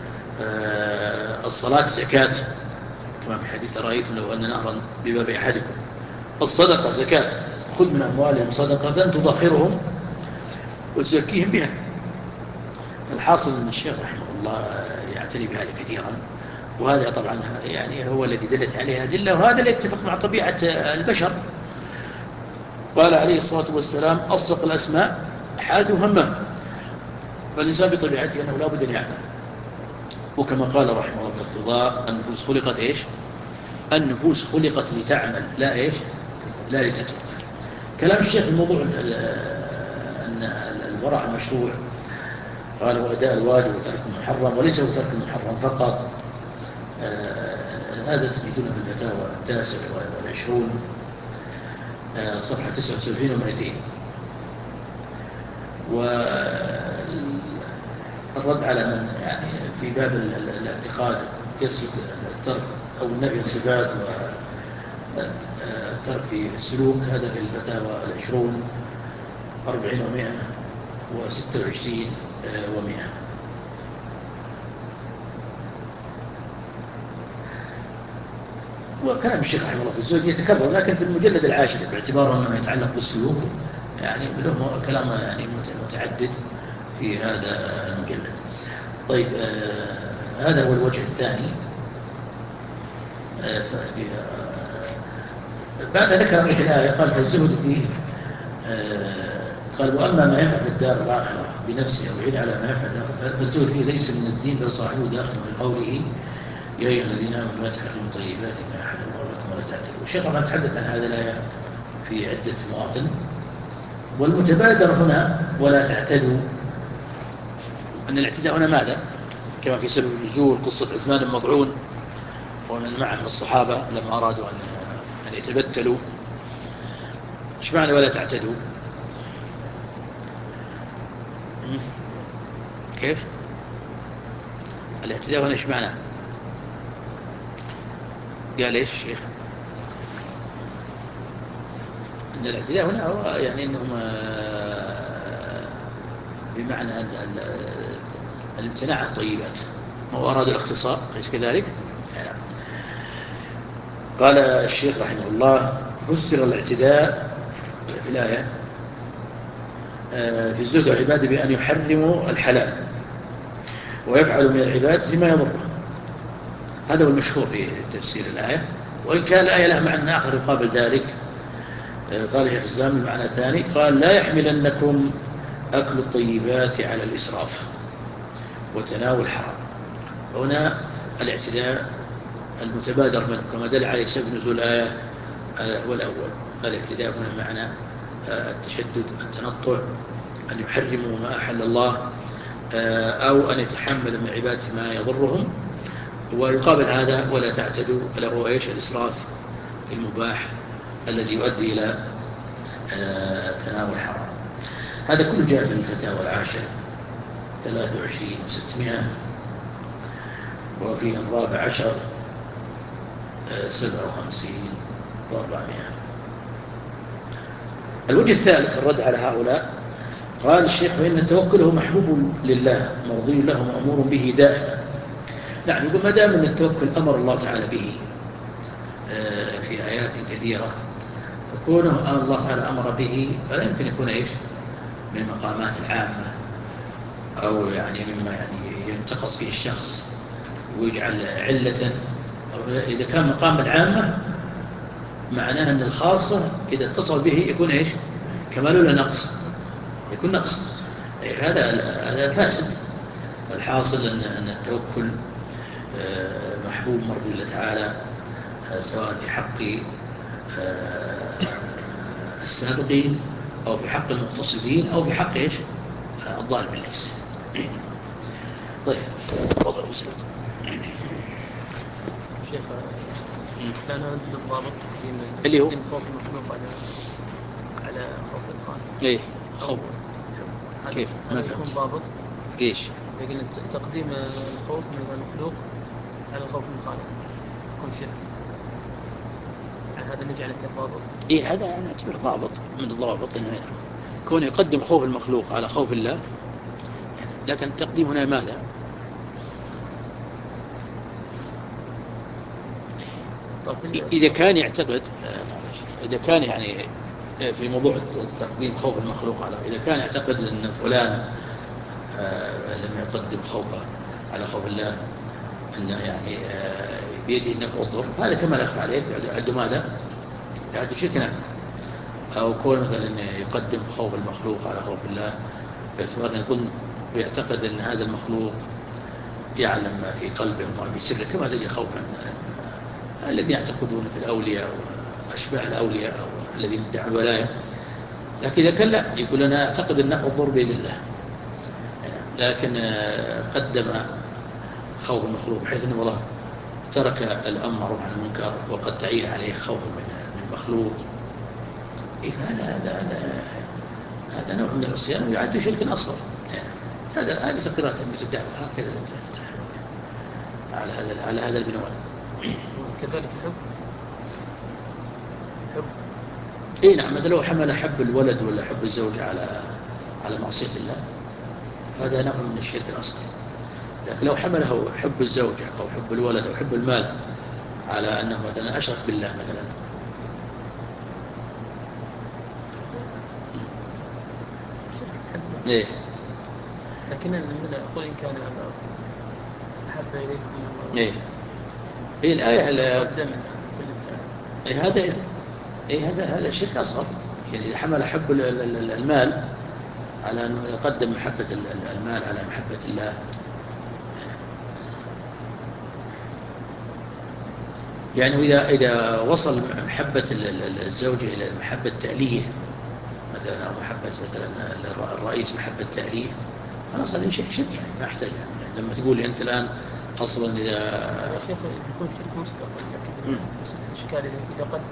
الصلاة زكاة كما في حديث أرأيتم لو أن نهرا بباب أحدكم. الصدقة زكاة، خذ من أموالهم صدقة تطهرهم وتزكيهم بها. فالحاصل أن الشيخ رحمه الله يعتني بهذا كثيرا، وهذا طبعا يعني هو الذي دلت عليه أدلة، وهذا اللي يتفق مع طبيعة البشر. قال عليه الصلاة والسلام: أصدق الأسماء حادث همام. فالإنسان بطبيعته أنه لا بد أن يعمل، وكما قال رحمه الله في الاقتضاء: النفوس خلقت إيش؟ النفوس خلقت لتعمل، لا إيش؟ لا لتترك. كلام الشيخ في موضوع أن الورع المشروع، قال: وأداء الواجب وترك المحرم، وليس هو ترك المحرم فقط. هذا تجدونه في الفتاوى 29 صفحة 79 و200. والرد على من يعني في باب الاعتقاد يسلك الترك أو النفي الصفات والترك في السلوك، هذا في الفتاوى 20 40 و100 و26 و100. وكلام الشيخ رحمه الله في الزهد يتكرر، لكن في المجلد 10 باعتباره أنه يتعلق بالسلوك يعني له كلام يعني متعدد في هذا المجلد. طيب، هذا هو الوجه الثاني. بعد ذكر مثل الآية قال: فالزهد فيه قال: وأما ما ينفع في الدار الآخرة بنفسه أو يعين على ما ينفع فالزهد فيه ليس من الدين، بل صاحبه داخل في قوله: يا أيها الذين آمنوا لا تحرموا طيبات ما أحل الله لكم ولا تعتدوا. والشيخ طبعا تحدث عن هذا الآية في عدة مواطن. والمتبادر هنا ولا تعتدوا، أن الاعتداء هنا ماذا؟ كما في سبب النزول قصة عثمان بن مضعون ومن معه من الصحابة لما أرادوا أن يتبتلوا. إيش معنى ولا تعتدوا؟ كيف؟ الاعتداء هنا إيش معنى؟ قال إيش الشيخ؟ أن الاعتداء هنا هو يعني أنهم بمعنى الامتناع عن الطيبات، وأرادوا الاختصار، ليس كذلك؟ قال الشيخ رحمه الله: فسر الاعتداء في الآية في الزهد والعبادة بأن يحرموا الحلال ويفعلوا من العباد ما يضره. هذا هو المشهور في تفسير الآية، وإن كان الآية لها معنى آخر يقابل ذلك. قال شيخ الإسلام المعنى الثاني، قال لا يحملنكم أكل الطيبات على الإسراف وتناول الحرام. هنا الاعتداء المتبادر منه كما دل عليه سبب نزول الآية هو الأول. الاعتداء هنا معنى التشدد، التنطع، أن يحرموا ما أحل الله أو أن يتحمل من عباده ما يضرهم. ويقابل هذا ولا تعتدوا، ألا هو إيش؟ الإسراف في المباح الذي يؤدي إلى تناول الحرام. هذا كله جاء في الفتاوى العاشر 23 و600، وفي 14 57 و400. الوجه الثالث الرد على هؤلاء، قال الشيخ فإن التوكل هو محبوب لله مرضي له مأمور به دائما. نعم، يقول ما دام أن التوكل أمر الله تعالى به في آيات كثيرة، فكونه الله تعالى أمر به فلا يمكن يكون إيش من مقامات العامة، أو يعني مما يعني ينتقص فيه الشخص ويجعل علة. إذا كان مقام العامة معناه أن الخاصة إذا اتصل به يكون إيش؟ كمال ولا نقص؟ يكون نقص. هذا فاسد. الحاصل أن التوكل محبوب مرضي الله تعالى، سواء في حق السابقين أو في حق المقتصدين أو في حق إيش؟ الظالم بالنفس. طيب تفضل مسلم. شيخ كان هذا الضابط تقديم اللي هو خوف المخلوق على خوف الخالق. ايه خوف كيف؟ ما فهمت. يكون ضابط ايش؟ يقول تقديم الخوف من المخلوق على الخوف من الخالق يكون شرك. هذا نجعله كضابط. ايه هذا انا اعتبر ضابط من الضوابط انه كون يقدم خوف المخلوق على خوف الله. لكن التقديم هنا ماذا؟ إذا كان يعتقد إذا كان يعني في موضوع تقديم خوف المخلوق على، إذا كان يعتقد أن فلان لما يقدم خوفه على خوف الله أنه يعني بيده النفع والضر، هذا كما لا يخفى عليك عنده ماذا؟ عنده شرك أكبر. أو كون مثلا يقدم خوف المخلوق على خوف الله باعتبار أن يظن ويعتقد أن هذا المخلوق يعلم ما في قلبه وما في سره، كما تجد خوفا الذين يعتقدون في الأولياء وأشباه الأولياء أو الذين ادعوا الولاية. لكن إذا كان لا، يقول أنا أعتقد النفع والضر بيد الله، لكن قدم خوف المخلوق بحيث أنه والله ترك الأمر عن المنكر وقد تعيه عليه خوف من المخلوق. هذا نوع من العصيان ويعد شرك أصغر. هذه تقريرات أئمة الدعوة هكذا على هذا البنوان. كذلك حب اي نعم، مثلا لو حمل حب الولد ولا حب الزوجة على معصية الله، هذا نوع من الشرك الأصغر. لكن لو حمله حب الزوجة أو حب الولد أو حب المال على أنه مثلا أشرك بالله مثلا، إيه. لكن أقول إن كان أحب إليكم إيه. إيه الآية قدم إيه هذا شرك أصغر. يعني إذا حمل حب المال على أنه يقدم محبة المال على محبة الله، يعني إذا وصل محبة الزوجة إلى محبة تأليه مثلا، أو محبة مثلا الرئيس محبة تأليه، خلاص هذا شرك يعني ما يحتاج. يعني لما تقول أنت الآن أصلا إذا شيخ يكون شرك مستقل، لكن بس الإشكال إذا قدم،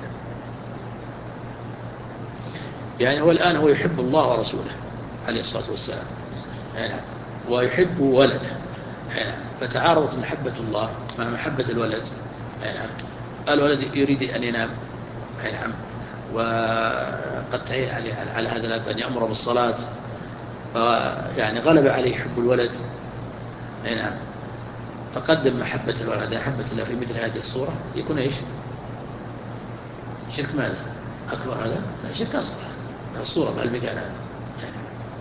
يعني هو الآن هو يحب الله ورسوله عليه الصلاة والسلام، ويحب ولده، فتعارضت محبة الله مع محبة الولد. الولد يريد أن ينام، وقد تعين على هذا الأب أن يأمر بالصلاة، يعني غلب عليه حب الولد، فقدم محبة الولد محبة الله في مثل هذه الصورة، يكون إيش؟ شرك ماذا؟ أكبر هذا؟ لا، شرك أصغر. الصورة بهالمثال هذا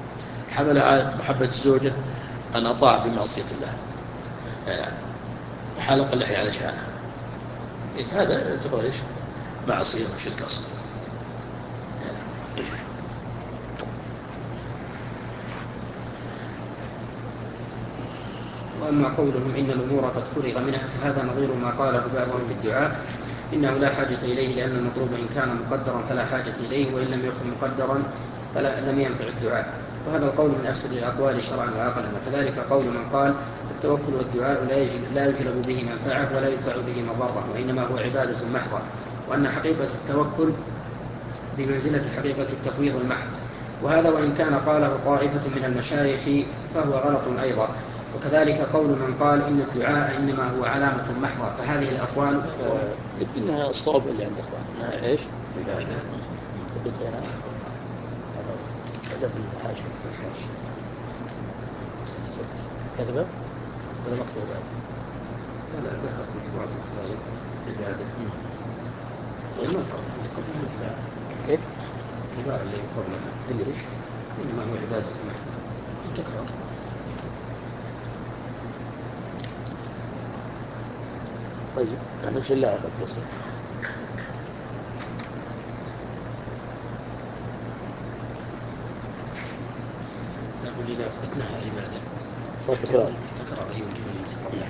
حملها على محبة الزوجة أن أطاع في معصية الله، يعني حلق اللحية على شأنها، هذا يعتبر إيش؟ معصية وشرك أصغر. وأما قولهم إن الأمور قد فرغ منها فهذا نظير ما قاله بعضهم في الدعاء إنه لا حاجة إليه لأن المطلوب إن كان مقدرا فلا حاجة إليه، وإن لم يكن مقدرا لم ينفع الدعاء. وهذا القول من أفسد الأقوال شرعا وعقلا. وكذلك قول من قال التوكل والدعاء لا يجلب به منفعة ولا يدفع به مضرة، وإنما هو عبادة محضة، وأن حقيقة التوكل بمنزلة حقيقة التفويض المحض. وهذا وإن كان قاله طائفة من المشايخ فهو غلط أيضا. وكذلك قول من قال إن الدعاء إنما هو علامة محضة. فهذه الأقوال يبدو أنها الصواب اللي عند أخوان أنها إيش؟ ثبت هنا هذا في الحاشية كتبه هذا مكتوب بعد. لا ذكر العبادة. كيف؟ العبادة اللي قبلها اللي إيش؟ إنما هو عبادة محضة. تكرار. طيب نحن وش الله قد يصل. نقول إذا أثبتناها عبادة صار تكرار يوجد قبلها.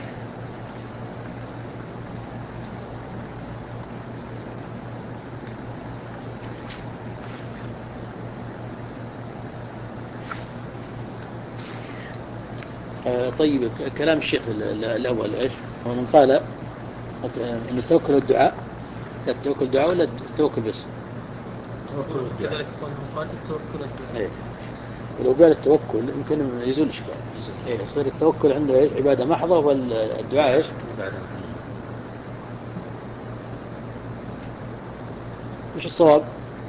طيب كلام الشيخ الأول إيش؟ هو من قال إن التوكل والدعاء التوكل الدعاء ولا التوكل بس؟ التوكل والدعاء. كذلك قال التوكل والدعاء. إيه. ولو قال التوكل يمكن يزول الإشكال. إيه يصير التوكل عنده إيش؟ عبادة محضة والدعاء إيش؟ عبادة محضة. وش الصواب؟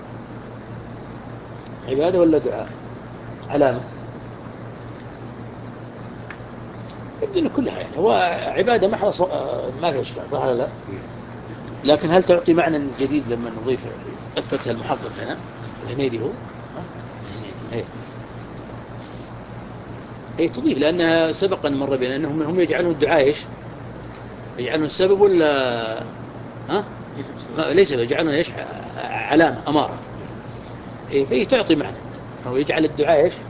عبادة ولا دعاء؟ علامة. يبدو أن كلها يعني هو عبادة محضة ما في إشكال صح ولا لا؟ لكن هل تعطي معنى جديد لما نضيف أثبتها المحقق هنا الهنيدي هو؟ إيه تضيف لأنها سبقا مر بنا أنهم هم يجعلون الدعاء إيش؟ يجعلون السبب ولا ليس يجعلون إيش؟ علامة أمارة. إيه فهي تعطي معنى أو يجعل الدعاء إيش؟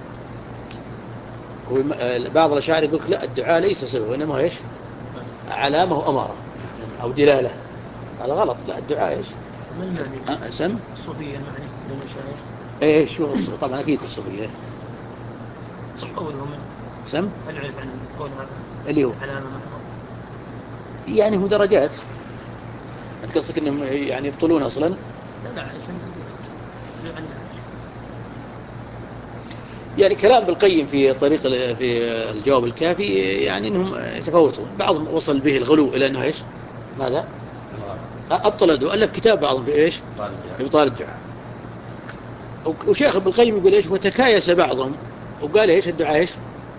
بعض الأشاعرة يقول لا الدعاء ليس سبب وإنما إيش؟ علامة وأمارة أو دلالة. هذا غلط. لا الدعاء إيش؟ ما المعنى؟ سم الصوفية المعنى للمشايخ. إيه شو طبعا أكيد الصوفية. قولهم سم هل عرف عن قول هذا اللي هو علامة محضة؟ يعني هو درجات. أنت قصدك إنهم يعني يبطلون أصلا؟ لا عشان يعني كلام بالقيم في طريق في الجواب الكافي يعني إنهم يتفاوتون. بعضهم وصل به الغلو إلى أنه إيش؟ ماذا؟ أبطل الدعاء. ألف كتاب بعضهم في إيش؟ في إبطال الدعاء. وشيخ بالقيم يقول إيش؟ وتكايس بعضهم وقال إيش الدعاء إيش؟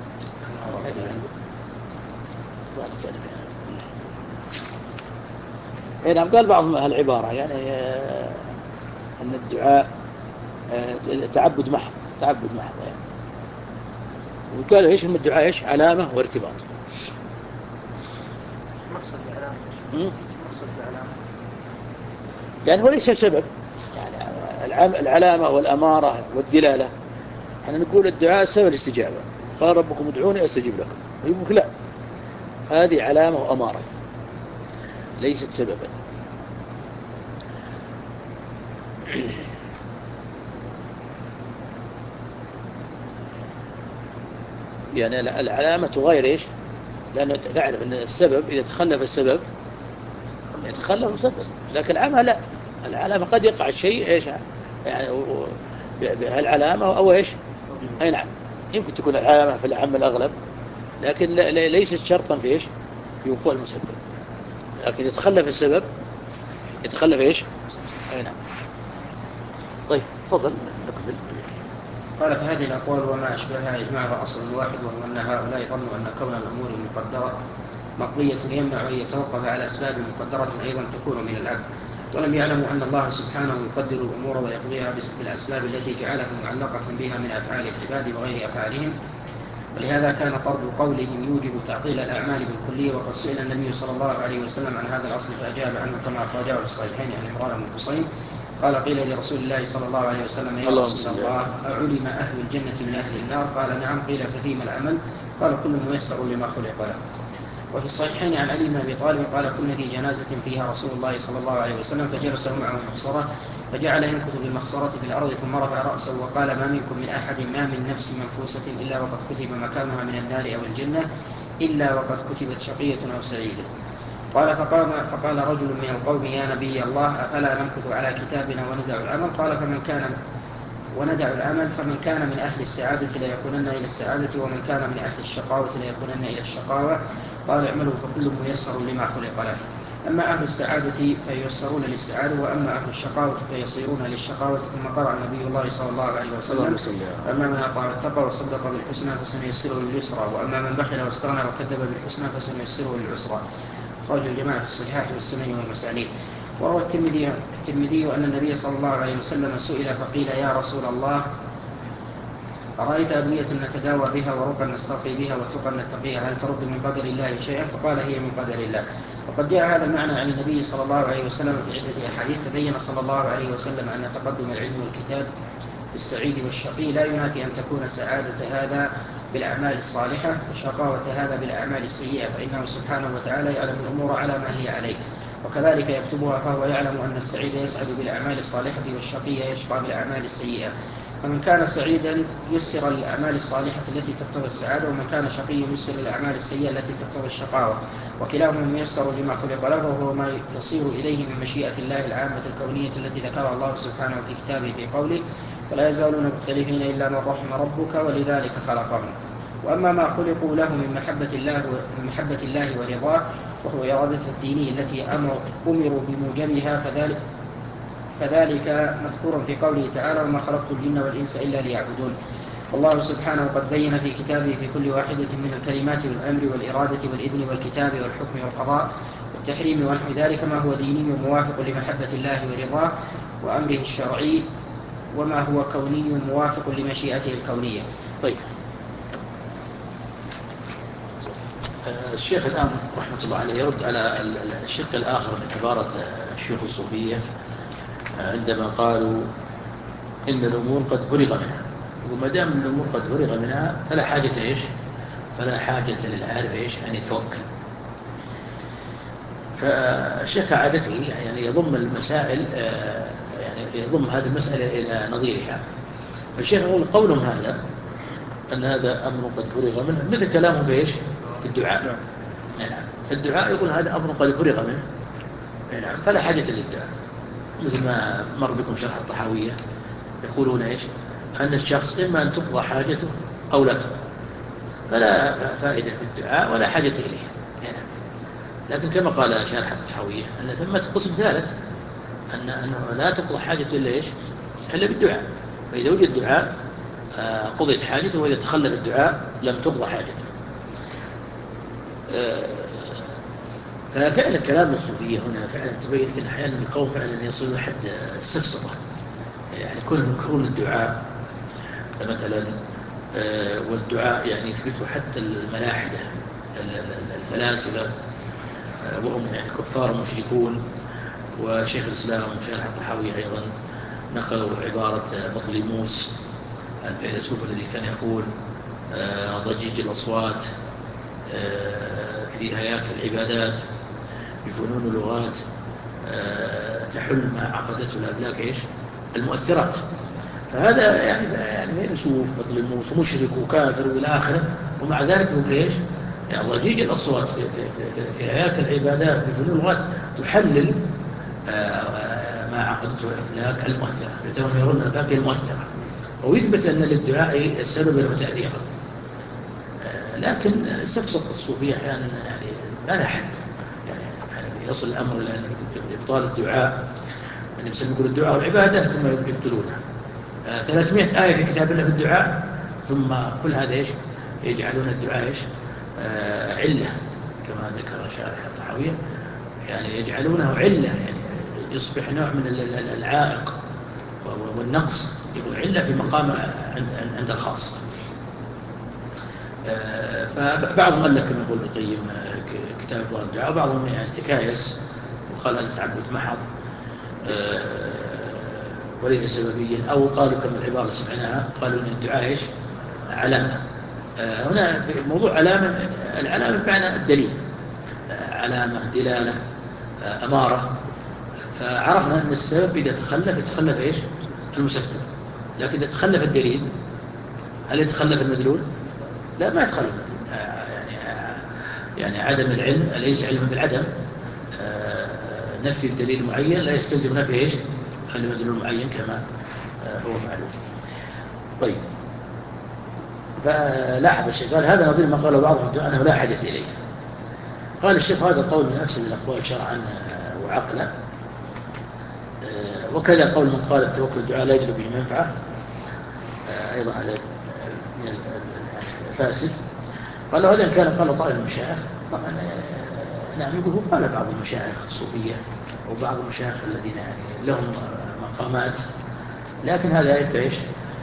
نعم قال بعضهم هالعبارة يعني أن الدعاء تعبد محض يعني. وقالوا إيش هم الدعاء إيش؟ علامة وارتباط. مقصد بعلامة. مقصد بعلامة. يعني هو ليس سبب يعني العلامة والأمارة والدلالة. احنا نقول الدعاء سبب الاستجابة. قال ربكم ادعوني أستجيب لكم. ويقول لا هذه علامة وأمارة ليست سببا. يعني العلامة تغير إيش؟ لأنه تعرف أن السبب إذا تخلف السبب يتخلف السبب. لكن العلامة لا. العلامة قد يقع الشيء إيش يعني بهالعلامة أو إيش؟ أي نعم يمكن تكون العلامة في العام الأغلب لكن ليست شرطا في إيش؟ في وقوع المسبب. لكن يتخلف السبب يتخلف إيش؟ أي نعم. طيب تفضل نكمل. قال فهذه الأقوال وما أشبهها يجمعها أصل واحد، وهو أن هؤلاء ظنوا أن كون الأمور المقدرة مقضية يمنع أن يتوقف على أسباب مقدرة أيضا تكون من العبد، ولم يعلموا أن الله سبحانه يقدر الأمور ويقضيها بالأسباب التي جعلها معلقة بها من أفعال العباد وغير أفعالهم. ولهذا كان طرد قولهم يوجب تعطيل الأعمال بالكلية. وقد سئل النبي صلى الله عليه وسلم عن هذا الأصل فأجاب عنه كما أخرجه في الصحيحين عن عمران بن حصين قال قيل لرسول الله صلى الله عليه وسلم يا رسول الله أعلم أهل الجنة من أهل النار؟ قال نعم. قيل ففيما العمل؟ قال كل ميسر لما خلق له. وفي الصحيحين عن علي بن أبي طالب قال كنا في جنازة فيها رسول الله صلى الله عليه وسلم فجلس معه المخصرة فجعل ينكث بالمخصرة في الأرض ثم رفع رأسه وقال ما منكم من أحد ما من نفس منفوسة إلا وقد كتب مكانها من النار أو الجنة إلا وقد كتبت شقية أو سعيدة. قال فقال رجل من القوم يا نبي الله أفلا نمكث على كتابنا وندع العمل؟ قال وندع العمل فمن كان من أهل السعادة ليكونن إلى السعادة ومن كان من أهل الشقاوة ليكونن إلى الشقاوة. قال اعملوا فكل ميسر لما خلق له. أما أهل السعادة فييسرون للسعادة وأما أهل الشقاوة فيصيرون للشقاوة. ثم قرأ نبي الله صلى الله عليه وسلم أما من أطاع واتقى وصدق بالحسنى فسنيسره لليسرى وأما من بخل واستغنى وكذب بالحسنى فسنيسره للعسرى. خرج الجماعة في الصحاح والسنن والمسانيد. وروى الترمذي أن النبي صلى الله عليه وسلم سئل فقيل يا رسول الله أرأيت أدوية نتداوى بها ورقا نسترقي بها وتقا نتقيها هل ترد من قدر الله شيئا؟ فقال هي من قدر الله. وقد جاء هذا المعنى عن النبي صلى الله عليه وسلم في عدة أحاديث. فبين صلى الله عليه وسلم أن تقدم العلم والكتاب بالسعيد والشقي لا ينافي أن تكون سعادة هذا بالأعمال الصالحة وشقاوة هذا بالأعمال السيئة فإنه سبحانه وتعالى يعلم الأمور على ما هي عليه وكذلك يكتبها فهو يعلم أن السعيد يسعد بالأعمال الصالحة والشقي يشقى بالأعمال السيئة. فمن كان سعيدا يسر الأعمال الصالحة التي تقتضي السعادة ومن كان شقيا يسر الأعمال السيئة التي تقتضي الشقاوة وكلاهما ميسر لما خلق له وهو ما يصير إليه من مشيئة الله العامة الكونية التي ذكرها الله سبحانه في كتابه في قوله ولا يزالون مختلفين إلا من رحم ربك ولذلك خلقهم. وأما ما خلقوا له من محبة الله ورضاه وهو إرادته الدينية التي أمروا بموجبها فذلك مذكور في قوله تعالى وما خلقت الجن والإنس إلا ليعبدون. والله سبحانه قد بين في كتابه في كل واحدة من الكلمات والأمر والإرادة والإذن والكتاب والحكم والقضاء والتحريم ونحو ذلك ما هو ديني موافق لمحبة الله ورضاه وأمره الشرعي وما هو كوني موافق لمشيئته الكونية. طيب الشيخ الآن رحمة الله عليه يرد على الشق الآخر من عبارة الشيوخ الصوفية عندما قالوا إن الأمور قد فرغ منها. وما دام الأمور قد فرغ منها فلا حاجة للعارف أن يتوكل. فالشيخ كعادته يعني يضم المسائل يعني يضم هذه المسألة إلى نظيرها. فالشيخ يقول قولهم هذا أن هذا أمر قد فرغ منه مثل كلامه في الدعاء. في الدعاء يقول هذا أمر قد فرغ منه فلا حاجة للدعاء. مثل ما مر بكم شرح الطحاوية يقولون أن الشخص إما أن تقضى حاجته أو لا تقضى فلا فائدة في الدعاء ولا حاجة إليه. لكن كما قال شارح الطحاوية أن ثمة قسم ثالث أنه لا تقضى حاجته إلا بالدعاء. فإذا وجد دعاء قضيت حاجته وإذا تخلف الدعاء لم تقضى حاجته. ففعلا كلام الصوفية هنا فعلا تبين أن أحيانا القوم فعلا يصلون حد السفسطة. يعني كلهم ينكرون الدعاء مثلا والدعاء يعني يثبته حتى الملاحدة الفلاسفة وهم يعني كفار مشركون. وشيخ الإسلام شارح الطحاوية أيضا نقلوا عبارة بطليموس الفيلسوف الذي كان يقول ضجيج الأصوات في هياكل العبادات بفنون اللغات تحل ما عقدته الأبلاك المؤثرات. فهذا يعني فيلسوف بطليموس ومشرك وكافر والى اخره ومع ذلك يقول يعني ضجيج الأصوات في هياكل العبادات بفنون اللغات تحلل ما عقدته الأفلاك المؤثرة يتمنى يرون الأفلاك المؤثرة ويثبت أن للدعاء سببا وتأثيرا. لكن السفسطة الصوفية أحيانا يعني ما لها حد. يعني يصل الأمر إلى إبطال الدعاء. النبي صلى الله عليه وسلم يقول الدعاء والعبادة ثم يبطلونه 300 آية في كتاب الله في الدعاء ثم كل هذا يجعلون الدعاء علة كما ذكر شارح الطحاوية يعني يجعلونه علة يعني يصبح نوع من العائق والنقص، يكون علة في مقام عند الخاص. فبعضهم ألف كما يقول ابن القيم كتاب الدعاء، وبعضهم يعني تكايس وقال هذا تعبد محض وليس سببيا، أو قالوا كما العبارة سمعناها، قالوا أن الدعاء إيش؟ علامة. هنا في موضوع علامة، العلامة بمعنى الدليل، علامة، دلالة، أمارة. فعرفنا أن السبب إذا يتخلف إيش؟ المسبب. لكن إذا تخلف الدليل، هل يتخلف المدلول؟ لا، ما يتخلف المدلول. يعني عدم العلم ليس علما بالعدم. نفي الدليل معين لا يستلزم نفي إيش؟ المدلول معين كما هو معلوم. طيب، فلاحظ الشيخ قال هذا نظير ما قاله بعضهم أنه لا حاجة إليه. قال الشيخ هذا قول من أفسد الأقوال شرعا وعقلا، وكذا قول من قال التوكل الدعاء لا يجلب به منفعة، أيضا هذا من الفاسد. قال هذا إن كان قال طائل المشايخ، طبعا نعم يقول قال بعض المشايخ الصوفية وبعض المشايخ الذين يعني لهم مقامات، لكن هذا يبقى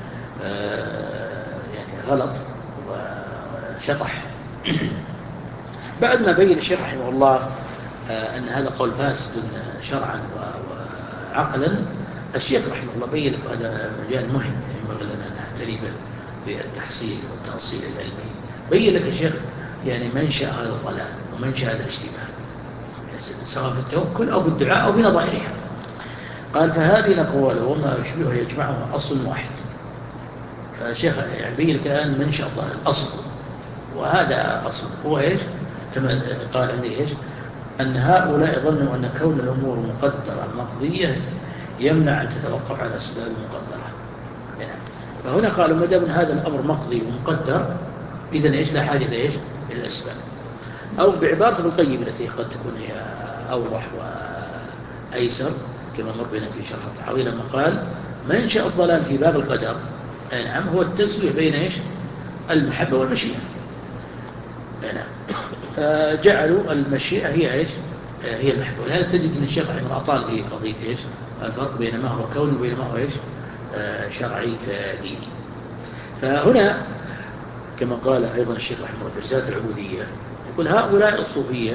يعني غلط وشطح. بعد ما بين الشيخ رحمه الله أن هذا قول فاسد شرعا وعقلا، الشيخ رحمه الله بين لك هذا مجال مهم ينبغي لنا أن نعتني به في التحصيل والتأصيل العلمي. بين لك الشيخ يعني منشأ هذا الضلال ومنشأ هذا الاشتباه، سواء في التوكل أو في الدعاء أو في نظائرها. قال فهذه الأقوال وما يشبهها يجمعها أصل واحد. فالشيخ يعني بين لك الآن منشأ الضلال الأصل، وهذا أصل هو إيش؟ كما قال عندي إيش؟ أن هؤلاء ظنوا أن كون الأمور مقدرة مقضية يمنع أن تتوقف على أسباب مقدرة. يعني فهنا قالوا ما دام هذا الأمر مقضي ومقدر، إذن إيش؟ لا حاجة إيش؟ إلى الأسباب. أو بعبارة ابن القيم التي قد تكون هي أوضح وأيسر كما مر بنا في شرح الطحاوي لما قال منشأ الضلال في باب القدر نعم هو التسوية بين إيش؟ المحبة والمشيئة. نعم، فجعلوا المشيئة هي إيش؟ هي المحبة. ولهذا تجد أن الشيخ رحمه الله أطال في قضية إيش؟ الفرق بين ما هو كوني وبين ما هو إيش؟ شرعي ديني. فهنا كما قال أيضا الشيخ رحمه الله في رسالة العبودية، يقول هؤلاء الصوفية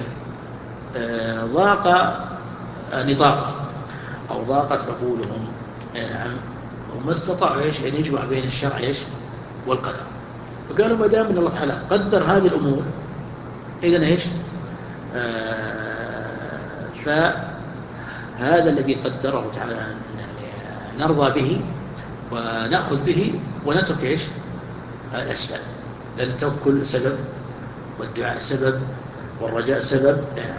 ضاق نطاقهم أو ضاقت عقولهم نعم، وما استطاعوا إيش؟ أن يجمع بين الشرع إيش؟ والقدر. فقالوا ما دام أن الله تعالى قدر هذه الأمور، إذن إيش؟ فهذا الذي قدره تعالى يعني نرضى به ونأخذ به ونترك إيش؟ الأسباب. لأن التوكل سبب، والدعاء سبب، والرجاء سبب.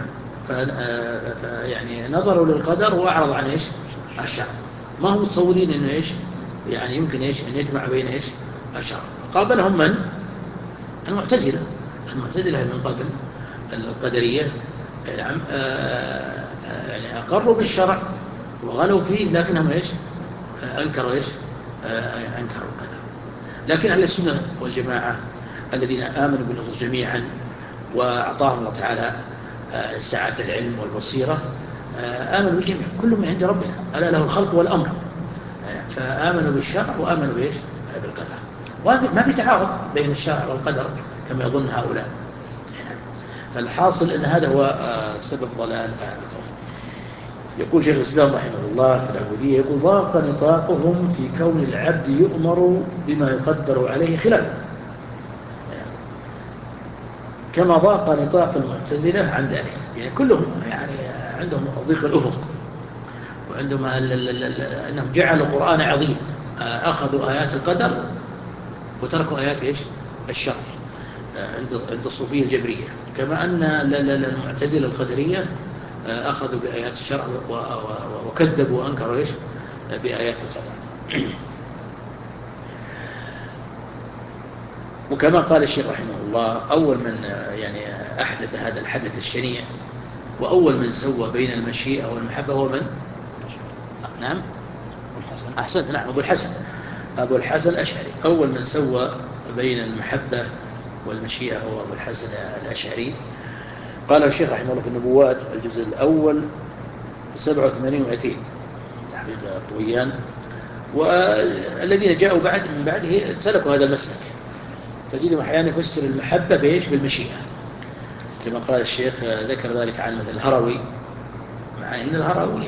يعني نظروا للقدر وأعرض عن إيش؟ الشرع. ما هم متصورين إنه إيش؟ يعني يمكن إيش؟ أن يجمع بين إيش؟ الشرع. قابلهم من؟ المعتزلة من قبل القدرية يعني أقروا بالشرع وغلوا فيه، لكنهم إيش؟ أنكروا إيش؟ أنكروا القدر. لكن أهل السنة والجماعة الذين آمنوا بالنصوص جميعا وأعطاهم الله تعالى سعة العلم والبصيرة، آمنوا بالجميع، كل من عند ربنا، ألا له الخلق والأمر. فآمنوا بالشرع وآمنوا بإيش؟ بالقدر. وما في تعارض بين الشرع والقدر كما يظن هؤلاء. فالحاصل أن هذا هو سبب ضلال القوم. يقول شيخ الإسلام رحمه الله في العبودية، يقول ضاق نطاقهم في كون العبد يؤمر بما يقدر عليه خلافه، كما ضاق نطاق المعتزلة عن ذلك. يعني كلهم يعني عندهم ضيق الأفق، وعندهم أنهم جعلوا القرآن عظيم، أخذوا آيات القدر وتركوا آيات إيش؟ الشرع عند الصوفية الجبرية. كما أن المعتزلة القدرية أخذوا بآيات الشرع وكذبوا وأنكروا إيش؟ بآيات القدر. وكما قال الشيخ رحمه الله أول من يعني أحدث هذا الحدث الشنيع وأول من سوى بين المشيئة والمحبة هو من؟ نعم أحسنت، نعم أبو الحسن الأشعري. أول من سوى بين المحبة والمشيئة هو أبو الحسن الأشعري. قال الشيخ رحمه الله في النبوات الجزء الأول 87 و200 تحقيق طويان. والذين جاءوا من بعده سلكوا هذا المسلك، تجدهم أحيانا يفسر المحبة بإيش؟ بالمشيئة، كما قال الشيخ ذكر ذلك عن مثل الهروي، مع أن الهروي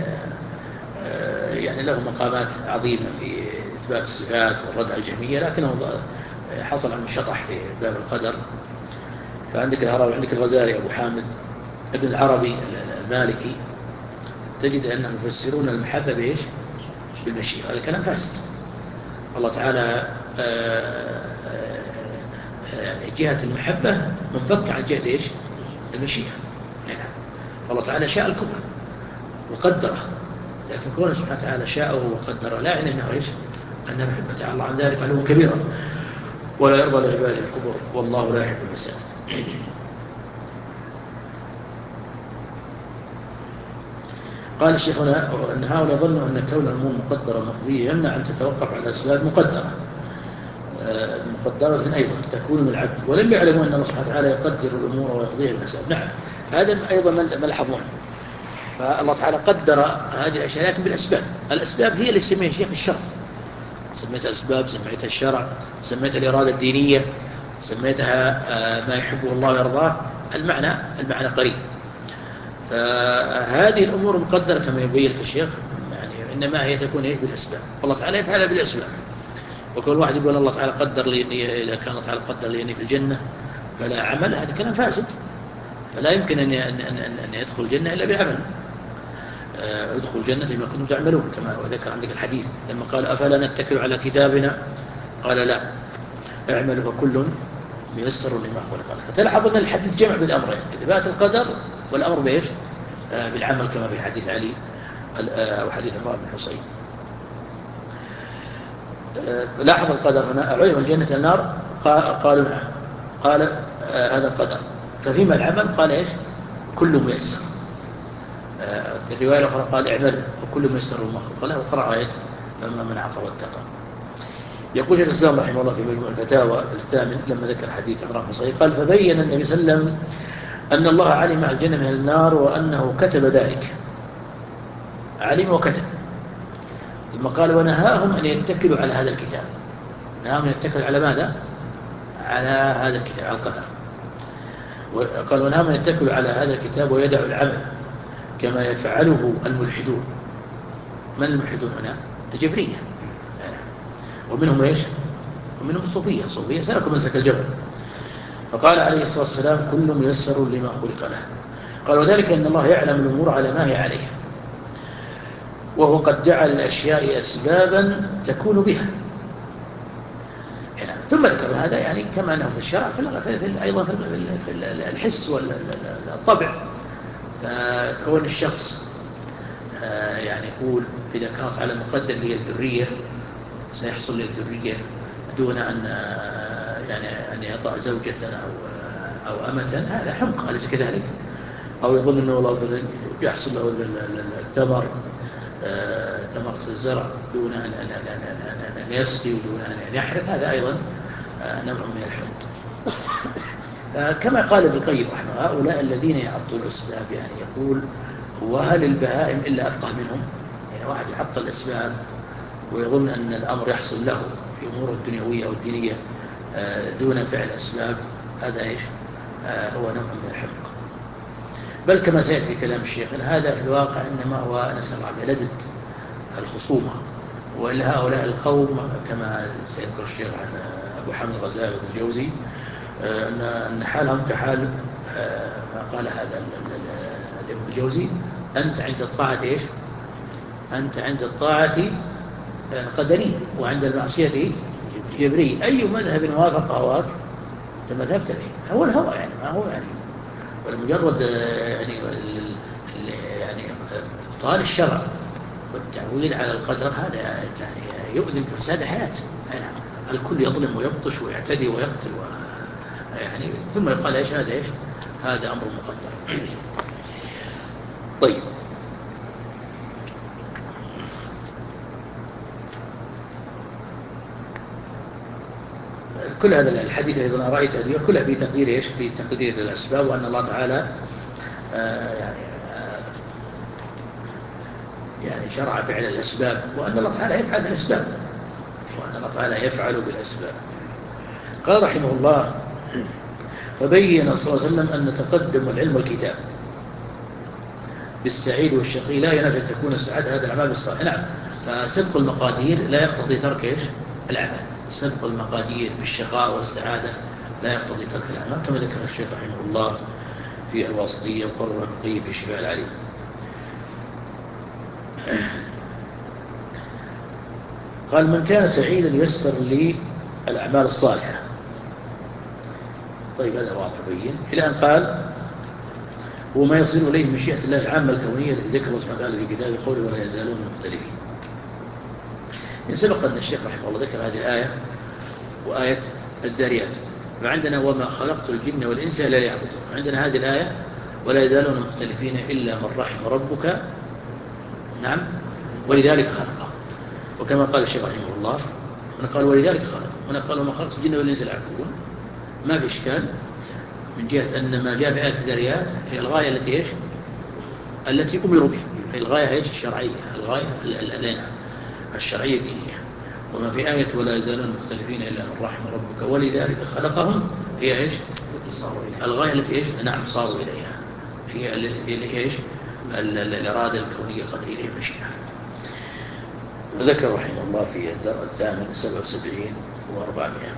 يعني له مقامات عظيمة في إثبات الصفات والرد على الجهمية، لكنه حصل عنه شطح في باب القدر. فعندك الهروي، عندك الغزالي أبو حامد، ابن العربي المالكي، تجد أنهم يفسرون المحبة بإيش؟ بالمشيئة. هذا كلام فاسد. الله تعالى يعني جهة المحبة منفك عن جهة إيش؟ المشيئة. الله تعالى شاء الكفر وقدره، لكن كونه سبحانه وتعالى شاءه وقدره لا يعني أنه إيش؟ أنه يحب. تعالى الله عن ذلك علوا كبيرا، ولا يرضى لعباده الكبر، والله لا يحب الفساد. قال الشيخ هنا أن هؤلاء ظنوا أن كون الأمور مقدرة مقضية يمنع أن تتوقف على أسباب مقدرة أيضا تكون من العبد، ولم يعلموا أن الله سبحانه وتعالى يقدر الأمور ويقضيها بالأسباب. نعم، هذا أيضا ملحظ مهم. فالله تعالى قدر هذه الأشياء لكن بالأسباب. الأسباب هي اللي يسميها الشيخ الشرع، سميتها أسباب، سميتها الشرع، سميتها الإرادة الدينية، سميتها ما يحبه الله ويرضاه. المعنى قريب. فهذه الأمور مقدرة كما يبين الشيخ، يعني إنما هي تكون إيش؟ بالأسباب. الله تعالى يفعلها بالأسباب. وكل واحد يقول الله تعالى قدر لي إني، إذا كان الله تعالى قدر لي إني في الجنة فلا عمل، هذا كلام فاسد. فلا يمكن أن يدخل الجنة إلا بعمل. ادخل الجنة بما كنتم تعملون، كما ذكر عندك الحديث لما قال أفلا نتكل على كتابنا، قال لا، اعملوا فكل ميسر لما خلق له. فتلاحظ أن الحديث جمع بالأمرين، إثبات القدر والأمر بإيش؟ بالعمل، كما في حديث علي أو حديث عمران بن حصين. لاحظ القدر هنا، علم الجنة النار، قالوا نعم، قال هذا القدر. ففيما العمل قال إيش؟ كل ميسر. في الرواية الأخرى قال اعملوا وكل ميسر لما خلق له، وقرأ آية فما من أعطى واتقى. يقول شيخ الإسلام رحمه الله في مجموع الفتاوى في الثامن لما ذكر حديث عمران بن حصين قال فبين النبي صلى الله عليه وسلم أن الله علم الجنة من النار وأنه كتب ذلك، علم وكتب. ثم قال ونهاهم أن يتكلوا على هذا الكتاب. نهاهم أن يتكلوا على ماذا؟ على هذا الكتاب، على القدر. وقال ونهاهم أن يتكلوا على هذا الكتاب ويدعوا العمل كما يفعله الملحدون. من الملحدون هنا؟ الجبرية، ومنهم إيش؟ ومنهم الصوفية. الصوفية سلكوا مسلك الجبل. فقال عليه الصلاة والسلام كل ميسر لما خلق له. قال وذلك أن الله يعلم الأمور على ما هي عليه، وهو قد جعل الأشياء أسبابا تكون بها. يعني ثم ذكر هذا يعني كما أنه في الشرع أيضا في الحس والطبع. فكون الشخص يعني يقول إذا كانت على مقدر لي الذرية سيحصل لي الذرية دون أن يطأ زوجة أو أمة، هذا حمق، أليس كذلك؟ أو يظن أنه يحصل له الثمر، ثمرة الزرع دون أن يسقي ودون أن يحرث، هذا أيضا نوع من الحمق. كما قال ابن القيم رحمه، هؤلاء الذين يعطوا الأسباب، يعني يقول وهل البهائم إلا أفقه منهم؟ يعني واحد يحط الأسباب ويظن أن الأمر يحصل له في أمور الدنيوية أو الدينية دون فعل أسباب، هذا إيش؟ هو نوع من الحمق. بل كما سيأتي في كلام الشيخ هذا في الواقع إنما هو نسأل الله لدد الخصومة. وإلا هؤلاء القوم كما سيذكر الشيخ عن أبو حامد الغزالي وابن الجوزي أن حالهم كحال ما قال هذا ابن الجوزي، أنت عند الطاعة إيش؟ أنت عند الطاعة قدري وعند المعصية جبري، أي مذهب وافق هواك أنت مذهبت به. هو الهوى يعني، ما هو يعني ولا مجرد يعني ابطال الشرع والتعويل على القدر، هذا يعني يؤذن في فساد الحياة. يعني الكل يظلم ويبطش ويعتدي ويقتل يعني ثم يقال ايش هذا؟ ايش هذا؟ امر مقدر. طيب، كل هذا الحديث ايضا رايت هذه كلها في تقدير ايش؟ في تقدير الاسباب، وان الله تعالى يعني يعني شرع فعل الأسباب، وأن الله تعالى يفعل بالأسباب، وأن الله تعالى يفعل بالأسباب. قال رحمه الله: فبين صلى الله عليه وسلم أن تقدم العلم والكتاب بالسعيد والشقي لا ينافي أن تكون السعادة هذا الأعمال بالصالح. نعم، فسبق المقادير لا يقتضي ترك إيش؟ الأعمال. سبق المقادير بالشقاء والسعادة لا يقتضي ترك الأعمال، كما ذكر الشيخ رحمه الله في الواسطية وقرر الطيب في شفاء العليم. قال: من كان سعيدا يسر لي الأعمال الصالحة. طيب، هذا واضح بين، إلى أن قال: هو ما يصير إليه مشيئة الله العامة الكونية التي ذكر الله سبحانه وتعالى في كتابه قوله: ولا يزالون مختلفين. سبق أن الشيخ رحمه الله ذكر هذه الآية وآية الذاريات، وعندنا: وما خلقت الجن والإنس إلا ليعبدون. عندنا هذه الآية: ولا يزالون مختلفين إلا من رحم ربك. نعم، ولذلك خلقه. وكما قال الشيخ رحمه الله: هنا قال ولذلك خلقه، هنا قال: وما خلقت الجن والإنس إلا ليعبدون. ما في إشكال من جهة أن ما جاء في آية الذاريات هي الغاية التي إيش؟ التي أمروا بها، هي الغاية إيش؟ الشرعية، الغاية الشرعية الدينية. وما في آية ولا يزالون مختلفين إلا من رحم ربك ولذلك خلقهم هي إيش؟ الغاية التي إيش؟ نعم، صاروا إليها، هي التي إيش؟ الإرادة الكونية القدرية إليه مشيئة. ذكر رحمه الله في الدرء الثامن 77 و400.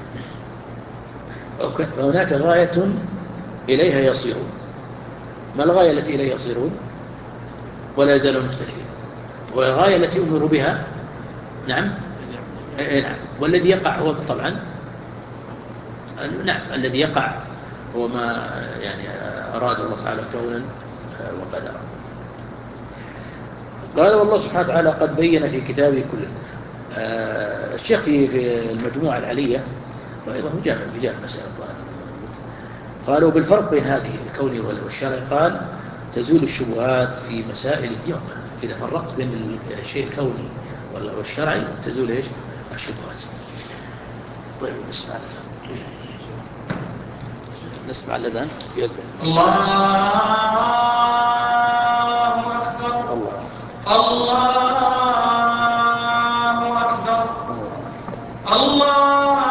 وهناك غاية إليها يصيرون. ما الغاية التي إليها يصيرون؟ ولا يزالون مختلفين. والغاية التي أمروا بها، نعم، نعم، والذي يقع هو طبعا، نعم، الذي يقع هو ما يعني أراد الله تعالى كونا وقدرا. قال: والله سبحانه وتعالى قد بين في كتابه كله. الشيخ في المجموعة العلية وأيضا هو جامع مسألة الظاهر، قالوا بالفرق بين هذه الكوني والشرعي، قال: تزول الشبهات في مسائل الدين. إذا فرقت بين الشيء الكوني والشرعي تزول إيش؟ الشبهات. طيب، نسمع الأذان يذن. الله أكبر. الله أكبر. الله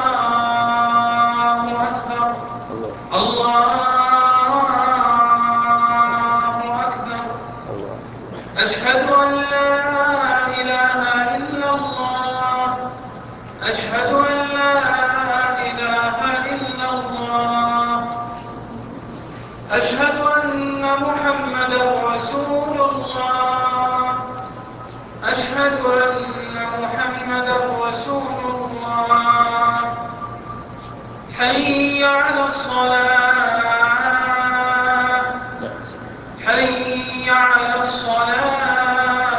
أكبر. الله أكبر. أشهد أن لا إله إلا الله. أشهد أن لا إله إلا الله. أشهد أن محمدا رسول الله. أشهد أن محمدا رسول الله. حي على الصلاة. حي على الصلاة.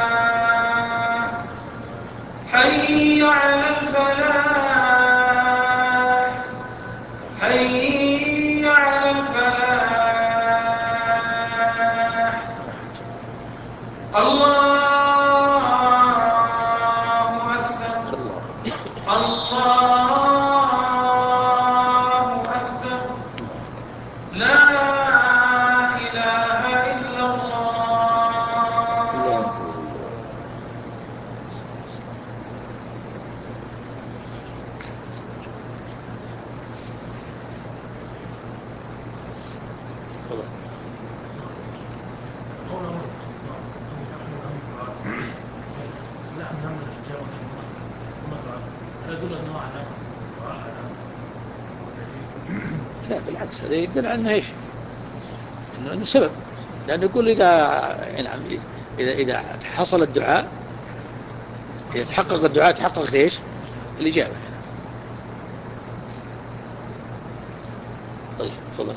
حي على الفلاح. حي على الفلاح. الله أكبر. الله أكبر. لا إله إلا الله. لا، بالعكس، هذا يدل على أنه إيش؟ أنه سبب، لأنه يقول نعم، إذا حصل الدعاء، إذا تحقق الدعاء تحققت إيش؟ الإجابة. طيب، تفضل.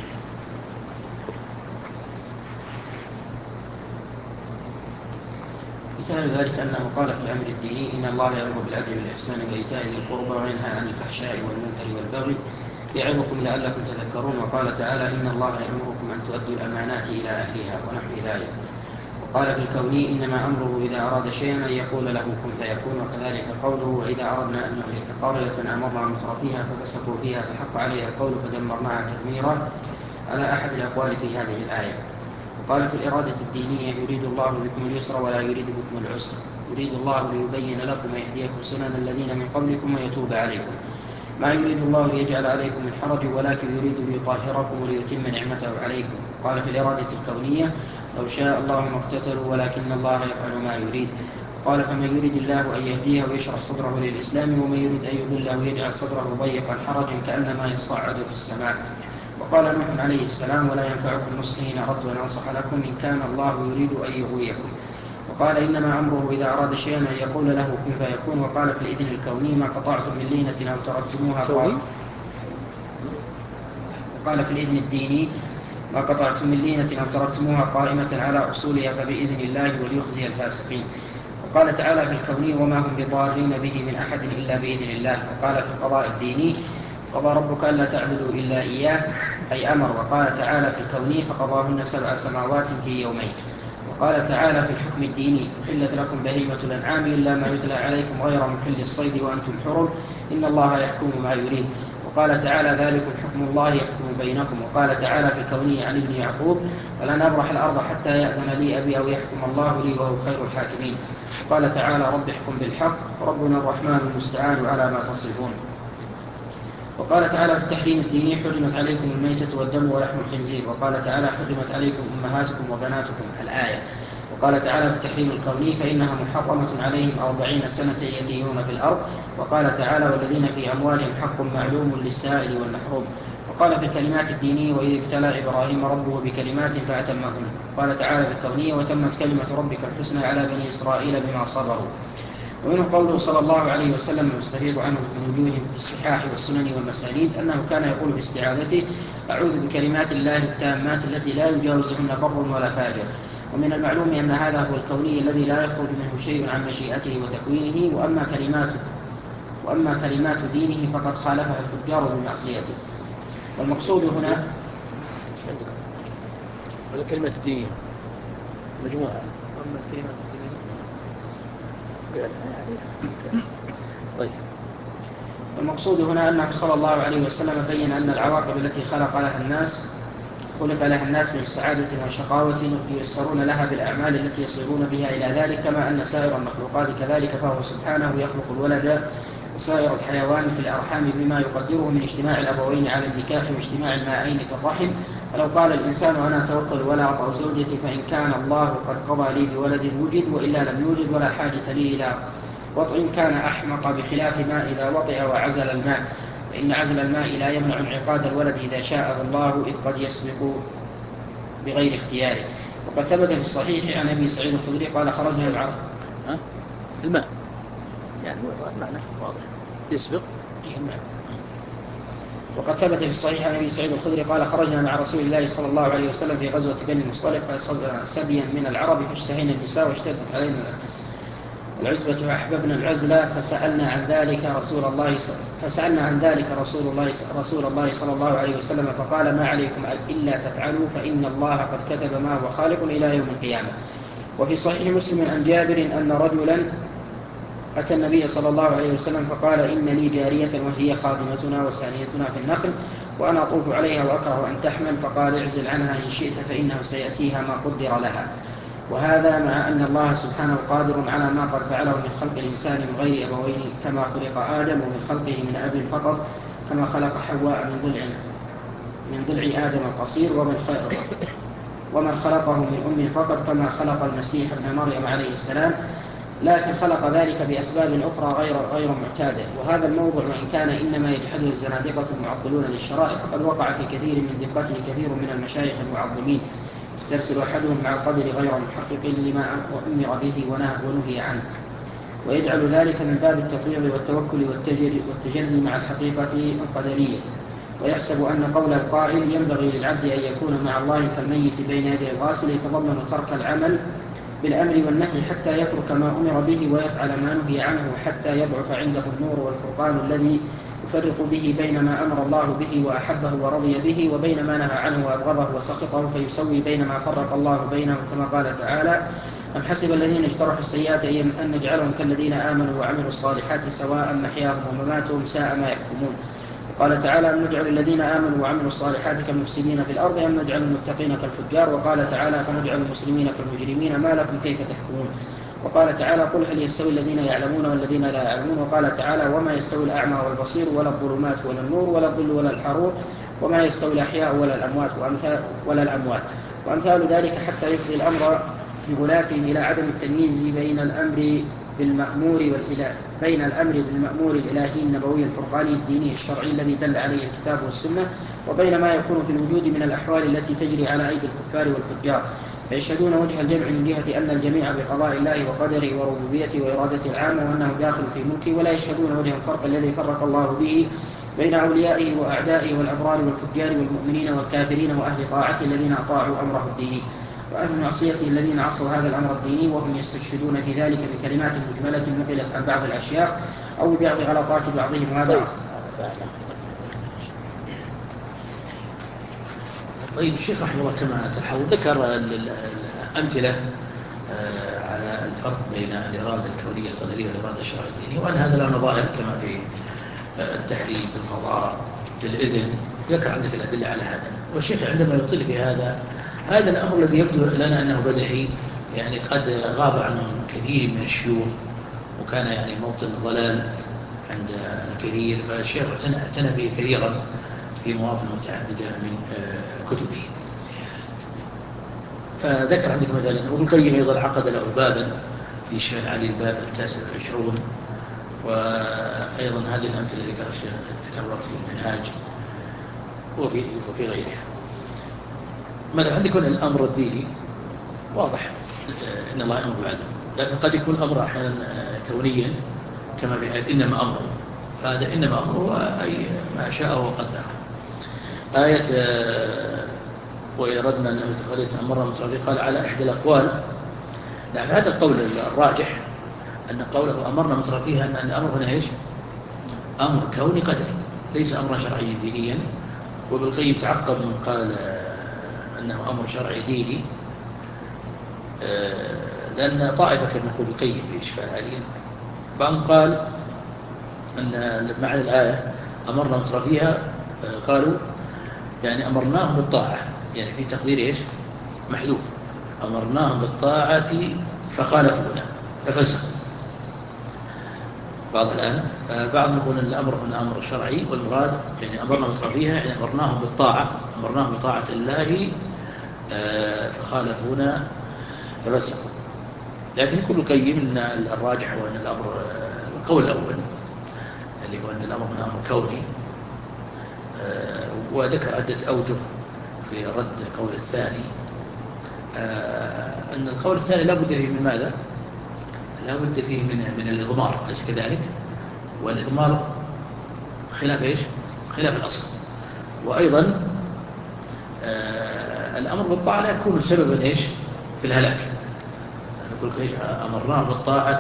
مثال ذلك أنه قال في الأمر الديني: إن الله يأمر بالعدل والإحسان وإيتاء ذي القربى وينهى عن الفحشاء والمنكر والبغي يعظكم لعلكم تذكرون. وقال تعالى: إن الله يأمركم أن تؤدوا الأمانات إلى أهلها ونحو ذلك. وقال في الكوني: إنما أمره إذا أراد شيئا أن يقول له كن فيكون. وكذلك قوله: وإذا أردنا أن نهلك قرية أمرنا مترفيها ففسقوا فيها فحق عليها القول فدمرناها تدميرا، على أحد الأقوال في هذه الآية. وقال في الإرادة الدينية يريد الله بكم اليسر ولا يريد بكم العسر، يريد الله ليبين لكم ويهديكم سنن الذين من قبلكم ويتوب عليكم، ما يريد الله ليجعل عليكم من حرج ولكن يريد ليطهركم وليتم نعمته عليكم. قال في الإرادة الكونية لو شاء الله ما اقتتلوا ولكن الله يفعل ما يريد. قال فمن يريد الله أن يهديه ويشرح صدره للإسلام ومن يريد أن يضله ويجعل صدره ضيقا حرجا كأنما يصعد في السماء. وقال نوح عليه السلام ولا ينفعكم نصحي إن أردت أن أنصح لكم إن كان الله يريد أن يغويكم. وقال إنما أمره إذا أراد شيئا أن يقول له كن فيكون. وقال في الإذن الكوني ما قطعتم من لينة أو تركتموها وقال في الإذن الديني ما قطعتم من لينة أو تركتموها قائمة على أصولها فبإذن الله وليخزي الفاسقين. وقال تعالى في الكوني وما هم بضارين به من أحد إلا بإذن الله. وقال في القضاء الديني قضى ربك ألا تعبدوا إلا إياه أي أمر. وقال تعالى في الكوني فقضاهن 7 سماوات في يومين. وقال تعالى في الحكم الديني أحلت لكم بهيمة الأنعام إلا ما يتلى عليكم غير محل الصيد وأنتم حرم إن الله يحكم ما يريد. وقال تعالى ذلكم حكم الله يحكم بينكم. وقال تعالى في الكوني عن ابن يعقوب ولن أبرح الأرض حتى يأذن لي أبي أو يحكم الله لي وهو خير الحاكمين. وقال تعالى رب احكم بالحق ربنا الرحمن المستعان على ما تصفون. وقال تعالى في التحريم الديني حرمت عليكم الميتة والدم ولحم الخنزير. وقال تعالى حرمت عليكم أمهاتكم وبناتكم الآية. وقال تعالى في التحريم الكوني فإنها محرمة عليهم 40 سنة يتيهون في الأرض. وقال تعالى والذين في أموالهم حق معلوم للسائل والمحروم. وقال في الكلمات الدينية وإذ ابتلى إبراهيم ربه بكلمات فأتمهن. وقال تعالى في الكونية وتمت كلمة ربك الحسنى على بني إسرائيل بما صبروا. ومنه قوله صلى الله عليه وسلم المستفيض عنه من وجوه في الصحاح والسنن والمسانيد أنه كان يقول في استعاذته أعوذ بكلمات الله التامات التي لا يجاوزهن بر ولا فاجر. ومن المعلوم أن هذا هو الكوني الذي لا يخرج منه شيء عن مشيئته وتكوينه. وأما كلمات دينه فقد خالفها الفجار بمعصيته. والمقصود هنا ولا كلمة الدينية مجموعة أما الكلمات الدينية طيب. والمقصود هنا أنه صلى الله عليه وسلم بين أن العواقب التي خلق لها الناس من سعادة وشقاوة ييسرون لها بالأعمال التي يصيرون بها إلى ذلك كما أن سائر المخلوقات كذلك فهو سبحانه يخلق الولد وسائر الحيوان في الأرحام بما يقدره من اجتماع الأبوين على النكاح واجتماع المائين في الرحم. فلو قال الإنسان أنا أتوكل ولا أطأ زوجتي فإن كان الله قد قضى لي بولد وجد وإلا لم يوجد ولا حاجة لي إلى وطئ كان أحمق بخلاف ما إذا وطئ وعزل الماء فإن عزل الماء لا يمنع انعقاد الولد إذا شاءه الله إذ قد يسبق بغير اختياره. وقد ثبت في الصحيح عن أبي سعيد الخدري قال خرجنا مع الماء يعني معنى واضح يسبق الماء. وقد ثبت في الصحيح عن أبي سعيد الخدري قال خرجنا مع رسول الله صلى الله عليه وسلم في غزوة بني المصطلق سبيا من العرب فاشتهينا النساء واشتدت علينا العزبة وأحببنا العزلة فسألنا عن ذلك رسول الله صلى الله عليه وسلم فقال ما عليكم إلا تفعلوا فإن الله قد كتب ما هو خالق إلى يوم القيامة. وفي صحيح مسلم عن جابر أن رجلا أتى النبي صلى الله عليه وسلم فقال إن لي جارية وهي خادمتنا وسانيتنا في النخل وأنا أطوف عليها وأكره أن تحمل فقال اعزل عنها إن شئت فإنه سيأتيها ما قدر لها. وهذا مع أن الله سبحانه قادر على ما قد فعله من خلق الإنسان من غير أبوين كما خلق آدم ومن خلقه من أب فقط كما خلق حواء من ضلع آدم القصير ومن خلقه من أم فقط كما خلق المسيح ابن مريم عليه السلام لكن خلق ذلك بأسباب أخرى غير معتادة. وهذا الموضوع وإن كان إنما يجحده الزنادقة المعطلون للشرائع فقد وقع في كثير من دقته كثير من المشايخ المعظمين يسترسل أحدهم مع القدر غير محقق لما أمر به ونهي عنه ويجعل ذلك من باب التفويض والتوكل والتجري مع الحقيقة القدرية ويحسب أن قول القائل ينبغي للعبد أن يكون مع الله كالميت بين يدي الغاسل يتضمن ترك العمل بالأمر والنهي حتى يترك ما أمر به ويفعل ما نهي عنه حتى يضعف عنده النور والفرقان الذي يفرق به بين ما أمر الله به وأحبه ورضي به وبين ما نهى عنه وأبغضه وسخطه فيسوي بين ما فرق الله بينه كما قال تعالى أم حسب الذين اجترحوا السيئات أن نجعلهم كالذين آمنوا وعملوا الصالحات سواء محياهم ومماتهم ساء ما يحكمون. قال تعالى: أم نجعل الذين آمنوا وعملوا الصالحات كالمفسدين في الأرض أم نجعل المتقين كالفجار. وقال تعالى: فنجعل المسلمين كالمجرمين ما لكم كيف تحكمون. وقال تعالى: قل هل يستوي الذين يعلمون والذين لا يعلمون. وقال تعالى: وما يستوي الأعمى والبصير ولا الظلمات ولا النور ولا الظل ولا الحرور وما يستوي الأحياء ولا الأموات وأمثال ذلك، حتى يفضي الأمر بغلاتهم إلى عدم التمييز بين الأمر بالمأمور الإلهي النبوي الفرقاني الديني الشرعي الذي دل عليه الكتاب والسنة، وبين ما يكون في الوجود من الأحوال التي تجري على أيدي الكفار والفجار، فيشهدون وجه الجمع من جهة أن الجميع بقضاء الله وقدره وربوبيته وإرادته العامة وأنه داخل في ملكه، ولا يشهدون وجه الفرق الذي فرق الله به بين أوليائه وأعدائه والأبرار والفجار والمؤمنين والكافرين وأهل طاعته الذين أطاعوا أمره الديني وأهل معصيته الذين عصوا هذا الأمر الديني، وهم يستشهدون في ذلك بكلمات مجملة نقلت عن بعض الأشياخ أو ببعض غلطات بعضهم. وهذا طيب الشيخ رحمه الله كما تلاحظ ذكر الأمثلة على الفرق بين الإرادة الكونية القدرية والإرادة الشرعية الدينية، وأن هذا له نظائر كما في التحريم في القضاء في الإذن، ذكر عندك الأدلة على هذا. والشيخ عندما يطيل في هذا الأمر الذي يبدو لنا أنه بديهي، يعني قد غاب عن كثير من الشيوخ وكان يعني موطن الضلال عند الكثير، فالشيخ اعتنى به كثيرا في مواطن متعددة من كتبه. فذكر عندك مثلا ابن القيم أيضا عقد له بابا في شمال علي الباب 29، وأيضا هذه الأمثلة ذكر الشيخ تكررت في المنهاج وفي غيرها. مثلا عندك الأمر الديني واضح إن الله أمر بالعدل، لكن قد يكون الأمر أحيانا كونيا كما في آية إنما أمره، فهذا إنما أمره أي ما شاء وقدره. آية وإذا أردنا أن نملك قرية أمرنا مترفيه قال على إحدى الأقوال. نعم هذا القول الراجح أن قوله أمرنا مترفيها أن الأمر هنا إيش؟ أمر كوني قدري ليس أمرا شرعي دينيا. وابن القيم تعقب من قال أنه أمر شرعي ديني، لأن طائفة كما يقول القيم في إشفاء العليم بعض قال أن معنى الآية أمرنا مترفيها قالوا يعني أمرناهم بالطاعة، يعني في تقدير إيش؟ محذوف، أمرناهم بالطاعة فخالفونا ففسقوا. بعض الآن بعض يقول أن الأمر هنا أمر شرعي، والمراد يعني أمرنا مترفيها يعني أمرناهم بالطاعة، أمرناهم بطاعة الله فخالفونا ففسقوا. لكن كل قيم أن الراجح هو أن الأمر القول الأول اللي هو أن الأمر هنا أمر كوني، وذكر عدة أوجه في رد القول الثاني. أن القول الثاني لا بد فيه من ماذا؟ لا بد فيه من الإضمار، أليس كذلك؟ والإضمار خلاف إيش؟ خلاف الأصل. وأيضا الأمر بالطاعة لا يكون سببا إيش؟ في الهلاك. نقول إيش؟ أمرناه بالطاعة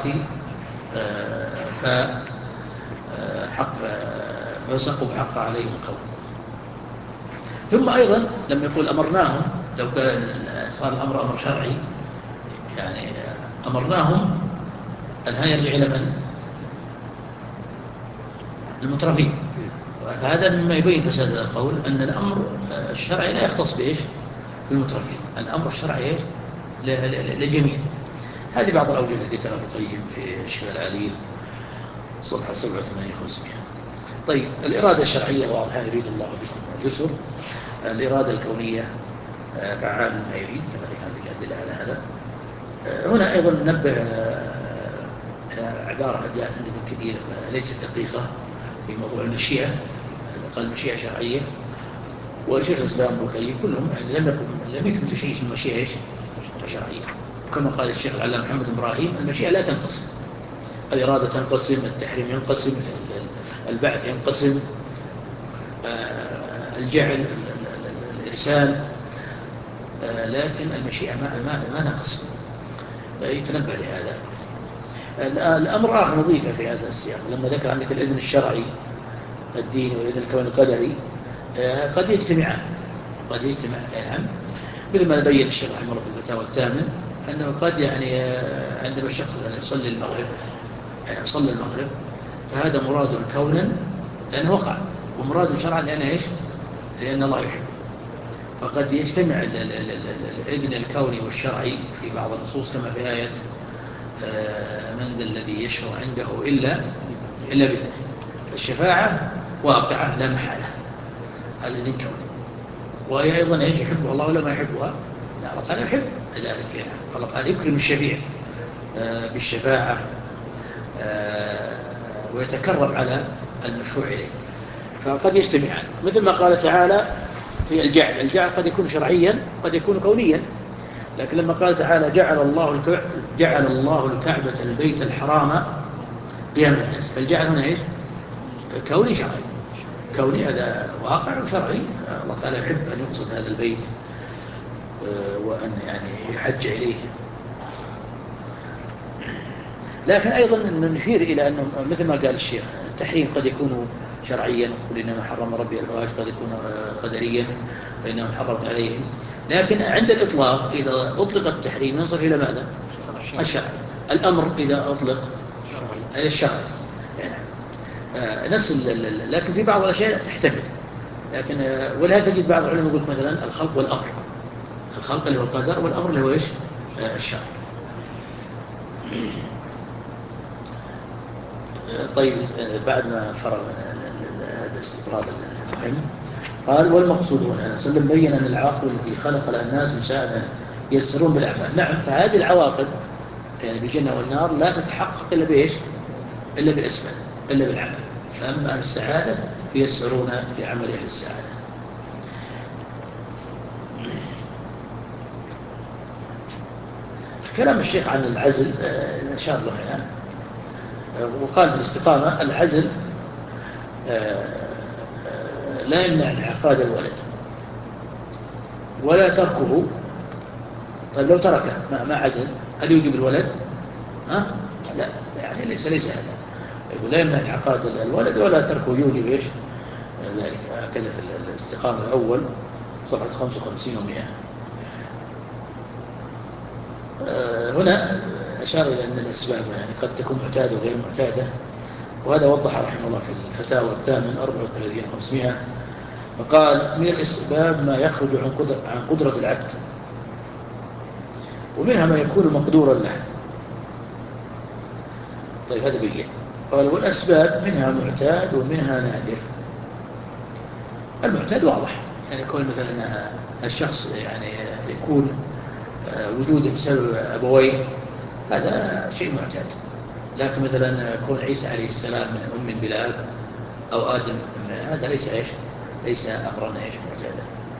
فسقوا فحق عليهم القول. ثم أيضا لما يقول أمرناهم، لو كان صار الأمر أمر شرعي يعني أمرناهم، الآن يرجع إلى من؟ المترفين. فهذا مما يبين فساد القول أن الأمر الشرعي لا يختص بإيش؟ بالمترفين، الأمر الشرعي إيش؟ للجميع. هذه بعض الأوجه التي ذكرها ابن القيم في شفاء العليل صفحة 87. طيب الإرادة الشرعية واضحة، يريد الله بكم اليسر. الإرادة الكونية فعال ما يريد كما ذكرت الأدلة على هذا. هنا أيضا ننبه إلى عبارة جاءت عند ابن كثير ليست دقيقة في موضوع المشيئة، قال المشيئة شرعية، وشيخ الإسلام ابن القيم كلهم يعني لم يثبتوا شيء اسمه المشيئة إيش؟ شرعية. وكما قال الشيخ العلامة محمد إبراهيم المشيئة لا تنقسم، الإرادة تنقسم، التحريم ينقسم، البعث ينقسم، الجعل، الإرسال، لكن المشيئة ما تنقسم. يتنبه لهذا. الأمر آخر نظيفة في هذا السياق، لما ذكر عندك الإذن الشرعي الدين والإذن الكوني القدري قد يجتمعان، يعني مثل ما بين الشيخ رحمه الله في الفتاوى الثامن أنه قد يعني عندما الشخص يصلي المغرب، يعني يصلي المغرب فهذا مراد كونا لأنه وقع ومراد شرعا لأن إيش؟ لأن الله يحبه. فقد يجتمع الإذن الكوني والشرعي في بعض النصوص كما في آية من ذا الذي يشفع عنده إلا بإذنه. فالشفاعة واقعة لا محالة، هذا إذن كوني. وهي أيضا إيش؟ يحبها الله ولا ما يحبها؟ لا، الله تعالى يحب ذلك. فالله تعالى يكرم الشفيع بالشفاعة ويتكرم على المشروع إليه. فقد يجتمعان، مثل ما قال تعالى في الجعل قد يكون شرعيا قد يكون كونيا. لكن لما قال تعالى جعل الله الكعبة البيت الحرام قيام الناس، فالجعل هنا إيش؟ كوني شرعي. كوني هذا واقع وشرعي، الله تعالى يحب أن يقصد هذا البيت وأن يعني يحج إليه. لكن أيضا نشير إلى أنه مثل ما قال الشيخ التحريم قد يكون شرعيا، قل إنما حرم ربي الفواحش، قد يكون قدريا فإنهم حرمت عليهم. لكن عند الإطلاق إذا أطلق التحريم ينصر إلى ماذا؟ الشرعي. الأمر إذا أطلق الشرعي نفس لكن في بعض الأشياء تحتمل. لكن ولهذا تجد بعض العلماء يقول مثلا الخلق والأمر، الخلق اللي هو القدر، والأمر اللي هو إيش؟ الشرع. طيب بعد ما فرغ من هذا الاستطراد المهم قال والمقصود هنا سلم بين أن العواقب التي خلق لها الناس مساعدة يسرون بالأعمال. نعم، فهذه العواقب يعني بالجنة والنار لا تتحقق إلا بإيش؟ إلا بالأسباب، إلا بالعمل. فأما أهل السعادة فيسرون لعمل أهل السعادة. كلام الشيخ عن العزل أشار له هنا وقال في الاستقامة العزل لا يمنع انعقاد الولد ولا تركه. طيب لو تركه ما عزل هل يوجب الولد؟ لا، يعني ليس هذا. يقول لا يمنع انعقاد الولد ولا تركه يوجب إيش؟ ذلك. هكذا في الاستقامة الأول صفحة 55 و100. هنا أشار إلى أن الأسباب يعني قد تكون معتادة وغير معتادة، وهذا وضح رحمه الله في الفتاوى 34/500. فقال من الأسباب ما يخرج عن قدرة العبد، ومنها ما يكون مقدورا له. طيب هذا بيّن. قال والأسباب منها معتاد ومنها نادر. المعتاد واضح، يعني يكون مثلا الشخص يعني يكون وجوده بسبب أبويه هذا شيء معتاد. لكن مثلا كون عيسى عليه السلام من أم بلا أب أو آدم هذا ليس إيش؟ ليس أمرا إيش؟ معتادا.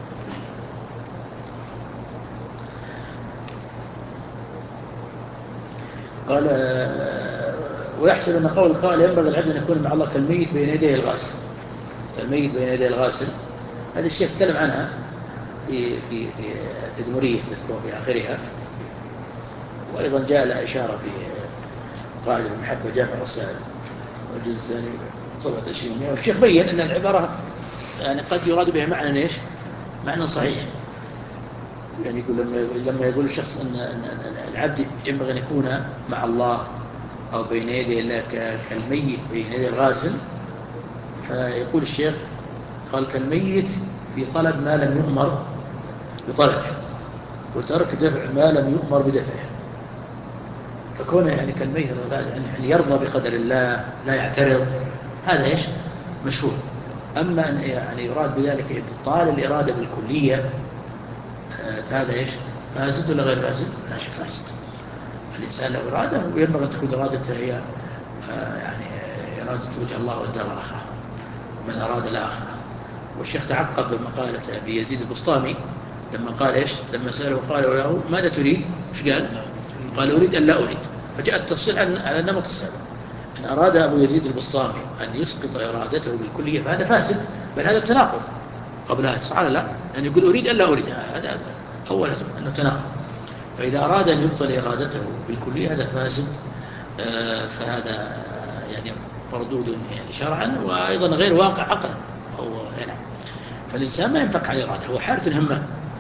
قال ويحسب أن قول القائل ينبغي العبد أن يكون مع الله كالميت بين يديه الغاسل. الميت بين يديه الغاسل هذا الشيء تكلم عنها في تدمرية تذكر في آخرها، وأيضا جاء لها إشارة في قاعدة المحبة جامع الرسائل والجزء الثاني صفحة 20. والشيخ بيّن أن العبارة يعني قد يراد بها معنى إيش؟ معنى صحيح. يعني يقول لما يقول الشخص أن العبد ينبغي أن يكون مع الله أو بين يدي الله كالميت بين يدي الغاسل، فيقول الشيخ قال كالميت في طلب ما لم يؤمر بطلبه وترك دفع ما لم يؤمر بدفعه. فكونه يعني كالميت يعني يرضى بقدر الله لا يعترض، هذا إيش؟ مشهور. أما أن يعني يراد بذلك إبطال الإرادة بالكلية فهذا إيش؟ فاسد ولا غير فاسد؟ لا شيء فاسد. فالإنسان له إرادة وينبغي أن تكون إرادته هي يعني إرادة وجه الله والدار الآخرة، من أراد الآخرة. والشيخ تعقب بمقالة أبي يزيد البسطامي لما قال إيش؟ لما سأله قال له ماذا تريد؟ إيش قال؟ قال أريد أن لا أريد. فجاء التفصيل على النمط السابق. إن أراد أبو يزيد البسطامي أن يسقط إرادته بالكلية فهذا فاسد، بل هذا التناقض قبل هذا صح لا؟ أن يقول أريد أن لا أريد، هذا أولا أنه تناقض. فإذا أراد أن يبطل إرادته بالكلية هذا فاسد، فهذا يعني مردود يعني شرعا وأيضا غير واقع عقلا. فالإنسان ما ينفك عن إرادة، هو حارث همام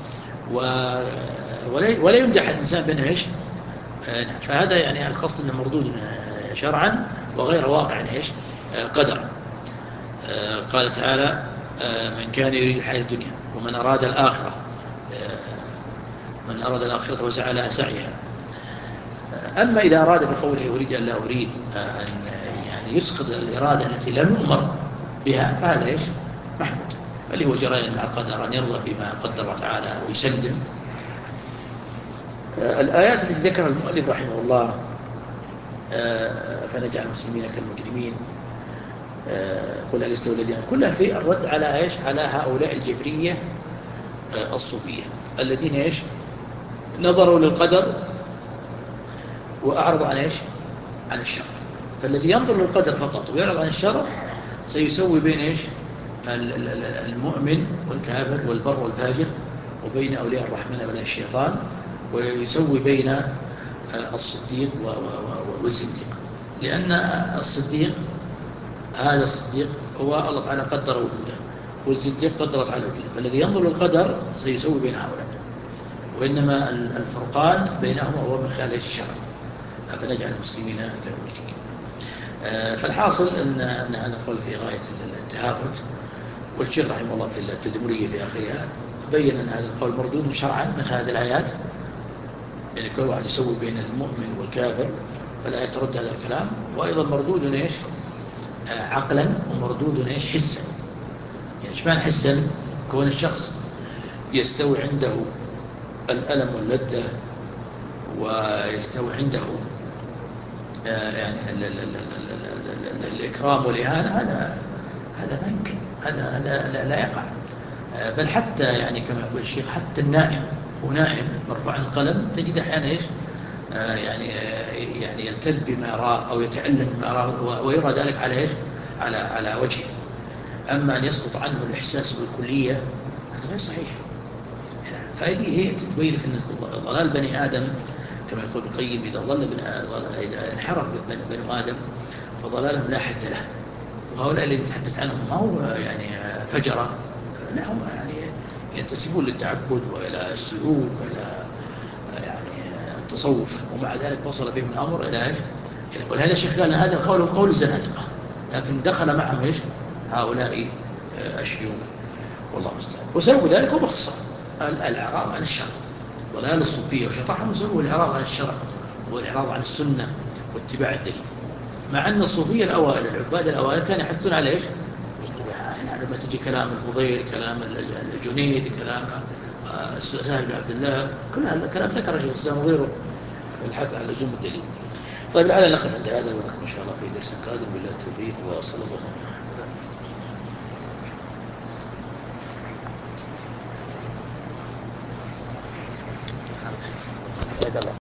ولا يمدح الإنسان بأنه إيش؟ فهذا يعني القصد أنه مردود شرعا وغير واقع إيش؟ قدرا. قال تعالى من كان يريد الحياة الدنيا ومن أراد الآخرة من أراد الآخرة وسعى لها سعيها. أما إذا أراد بقوله يريد أن لا أريد أن يعني يسقط الإرادة التي لم يؤمر بها فهذا إيش محمود، اللي هو جريان مع القدر، أن يرضى بما قدر الله تعالى ويسلم. الآيات التي ذكرها المؤلف رحمه الله فنجعل المسلمين كالمجرمين، قل هل يستوي الذين، كلها في الرد على إيش؟ على هؤلاء الجبرية الصوفية الذين إيش نظروا للقدر وأعرضوا عن إيش؟ عن الشرع. فالذي ينظر للقدر فقط ويعرض عن الشرع سيسوي بين إيش؟ المؤمن والكافر والبر والفاجر، وبين أولياء الرحمن وأولياء الشيطان، ويسوي بين الصديق والزنديق. لأن الصديق هذا الصديق هو الله تعالى قدر وجوده، والزنديق قدر تعالى وجوده، فالذي ينظر للقدر سيسوي بين هؤلاء، وإنما الفرقان بينهما هو من خلال الشرع. فنجعل المسلمين كالمجرمين. فالحاصل أن هذا القول في غاية التهافت، والشيخ رحمه الله في التدمرية في آخرها بين أن هذا القول مردود شرعا من هذه الآيات، يعني كل واحد يسوي بين المؤمن والكافر، فالآية ترد هذا الكلام. وأيضا مردود إيش عقلا، ومردود إيش حسا. يعني إيش معنى حسا؟ كون الشخص يستوي عنده الألم واللذة، ويستوي عنده يعني الإكرام والإهانة، هذا ما يمكن، هذا لا يقع. بل حتى يعني كما يقول الشيخ حتى النائم ونائم مرفوع عن القلم تجد أحيانا إيش يعني يلتذ بما يراه أو يتألم بما يراه ويرى ذلك على إيش على وجهه. أما أن يسقط عنه الإحساس بالكلية هذا غير صحيح. فهذه هي تبين لك أن ضلال بني آدم كما يقول ابن القيم إذا انحرف بنو آدم فضلالهم لا حد له. وهؤلاء الذين نتحدث عنهم ما هو يعني فجرة، لا هم يعني ينتسبون للتعبد وإلى السلوك وإلى يعني التصوف، ومع ذلك وصل بهم الأمر إلى إيش؟ يعني ولهذا الشيخ قال أن هذا القول هو قول الزنادقة، لكن دخل معهم إيش هؤلاء الشيوخ والله المستعان. وسبب ذلك هو باختصار الإعراض عن الشرع. ضلال الصوفية وشطحهم سبب الإعراض عن الشرع والإعراض عن السنة واتباع الدليل، مع أن الصوفية الأوائل العباد الأوائل كانوا يحثون على إيش؟ يعني لما تجي كلام الفضيل، كلام الجنيد، كلام سهل بن عبد الله، كل هذا الكلام ذكر شيخ الإسلام وغيره الحث على لزوم الدليل. طيب الآن نقف عند هذا، ونكون إن شاء الله في درس قادم بالله التوفيق، وصلى الله عليه وسلم.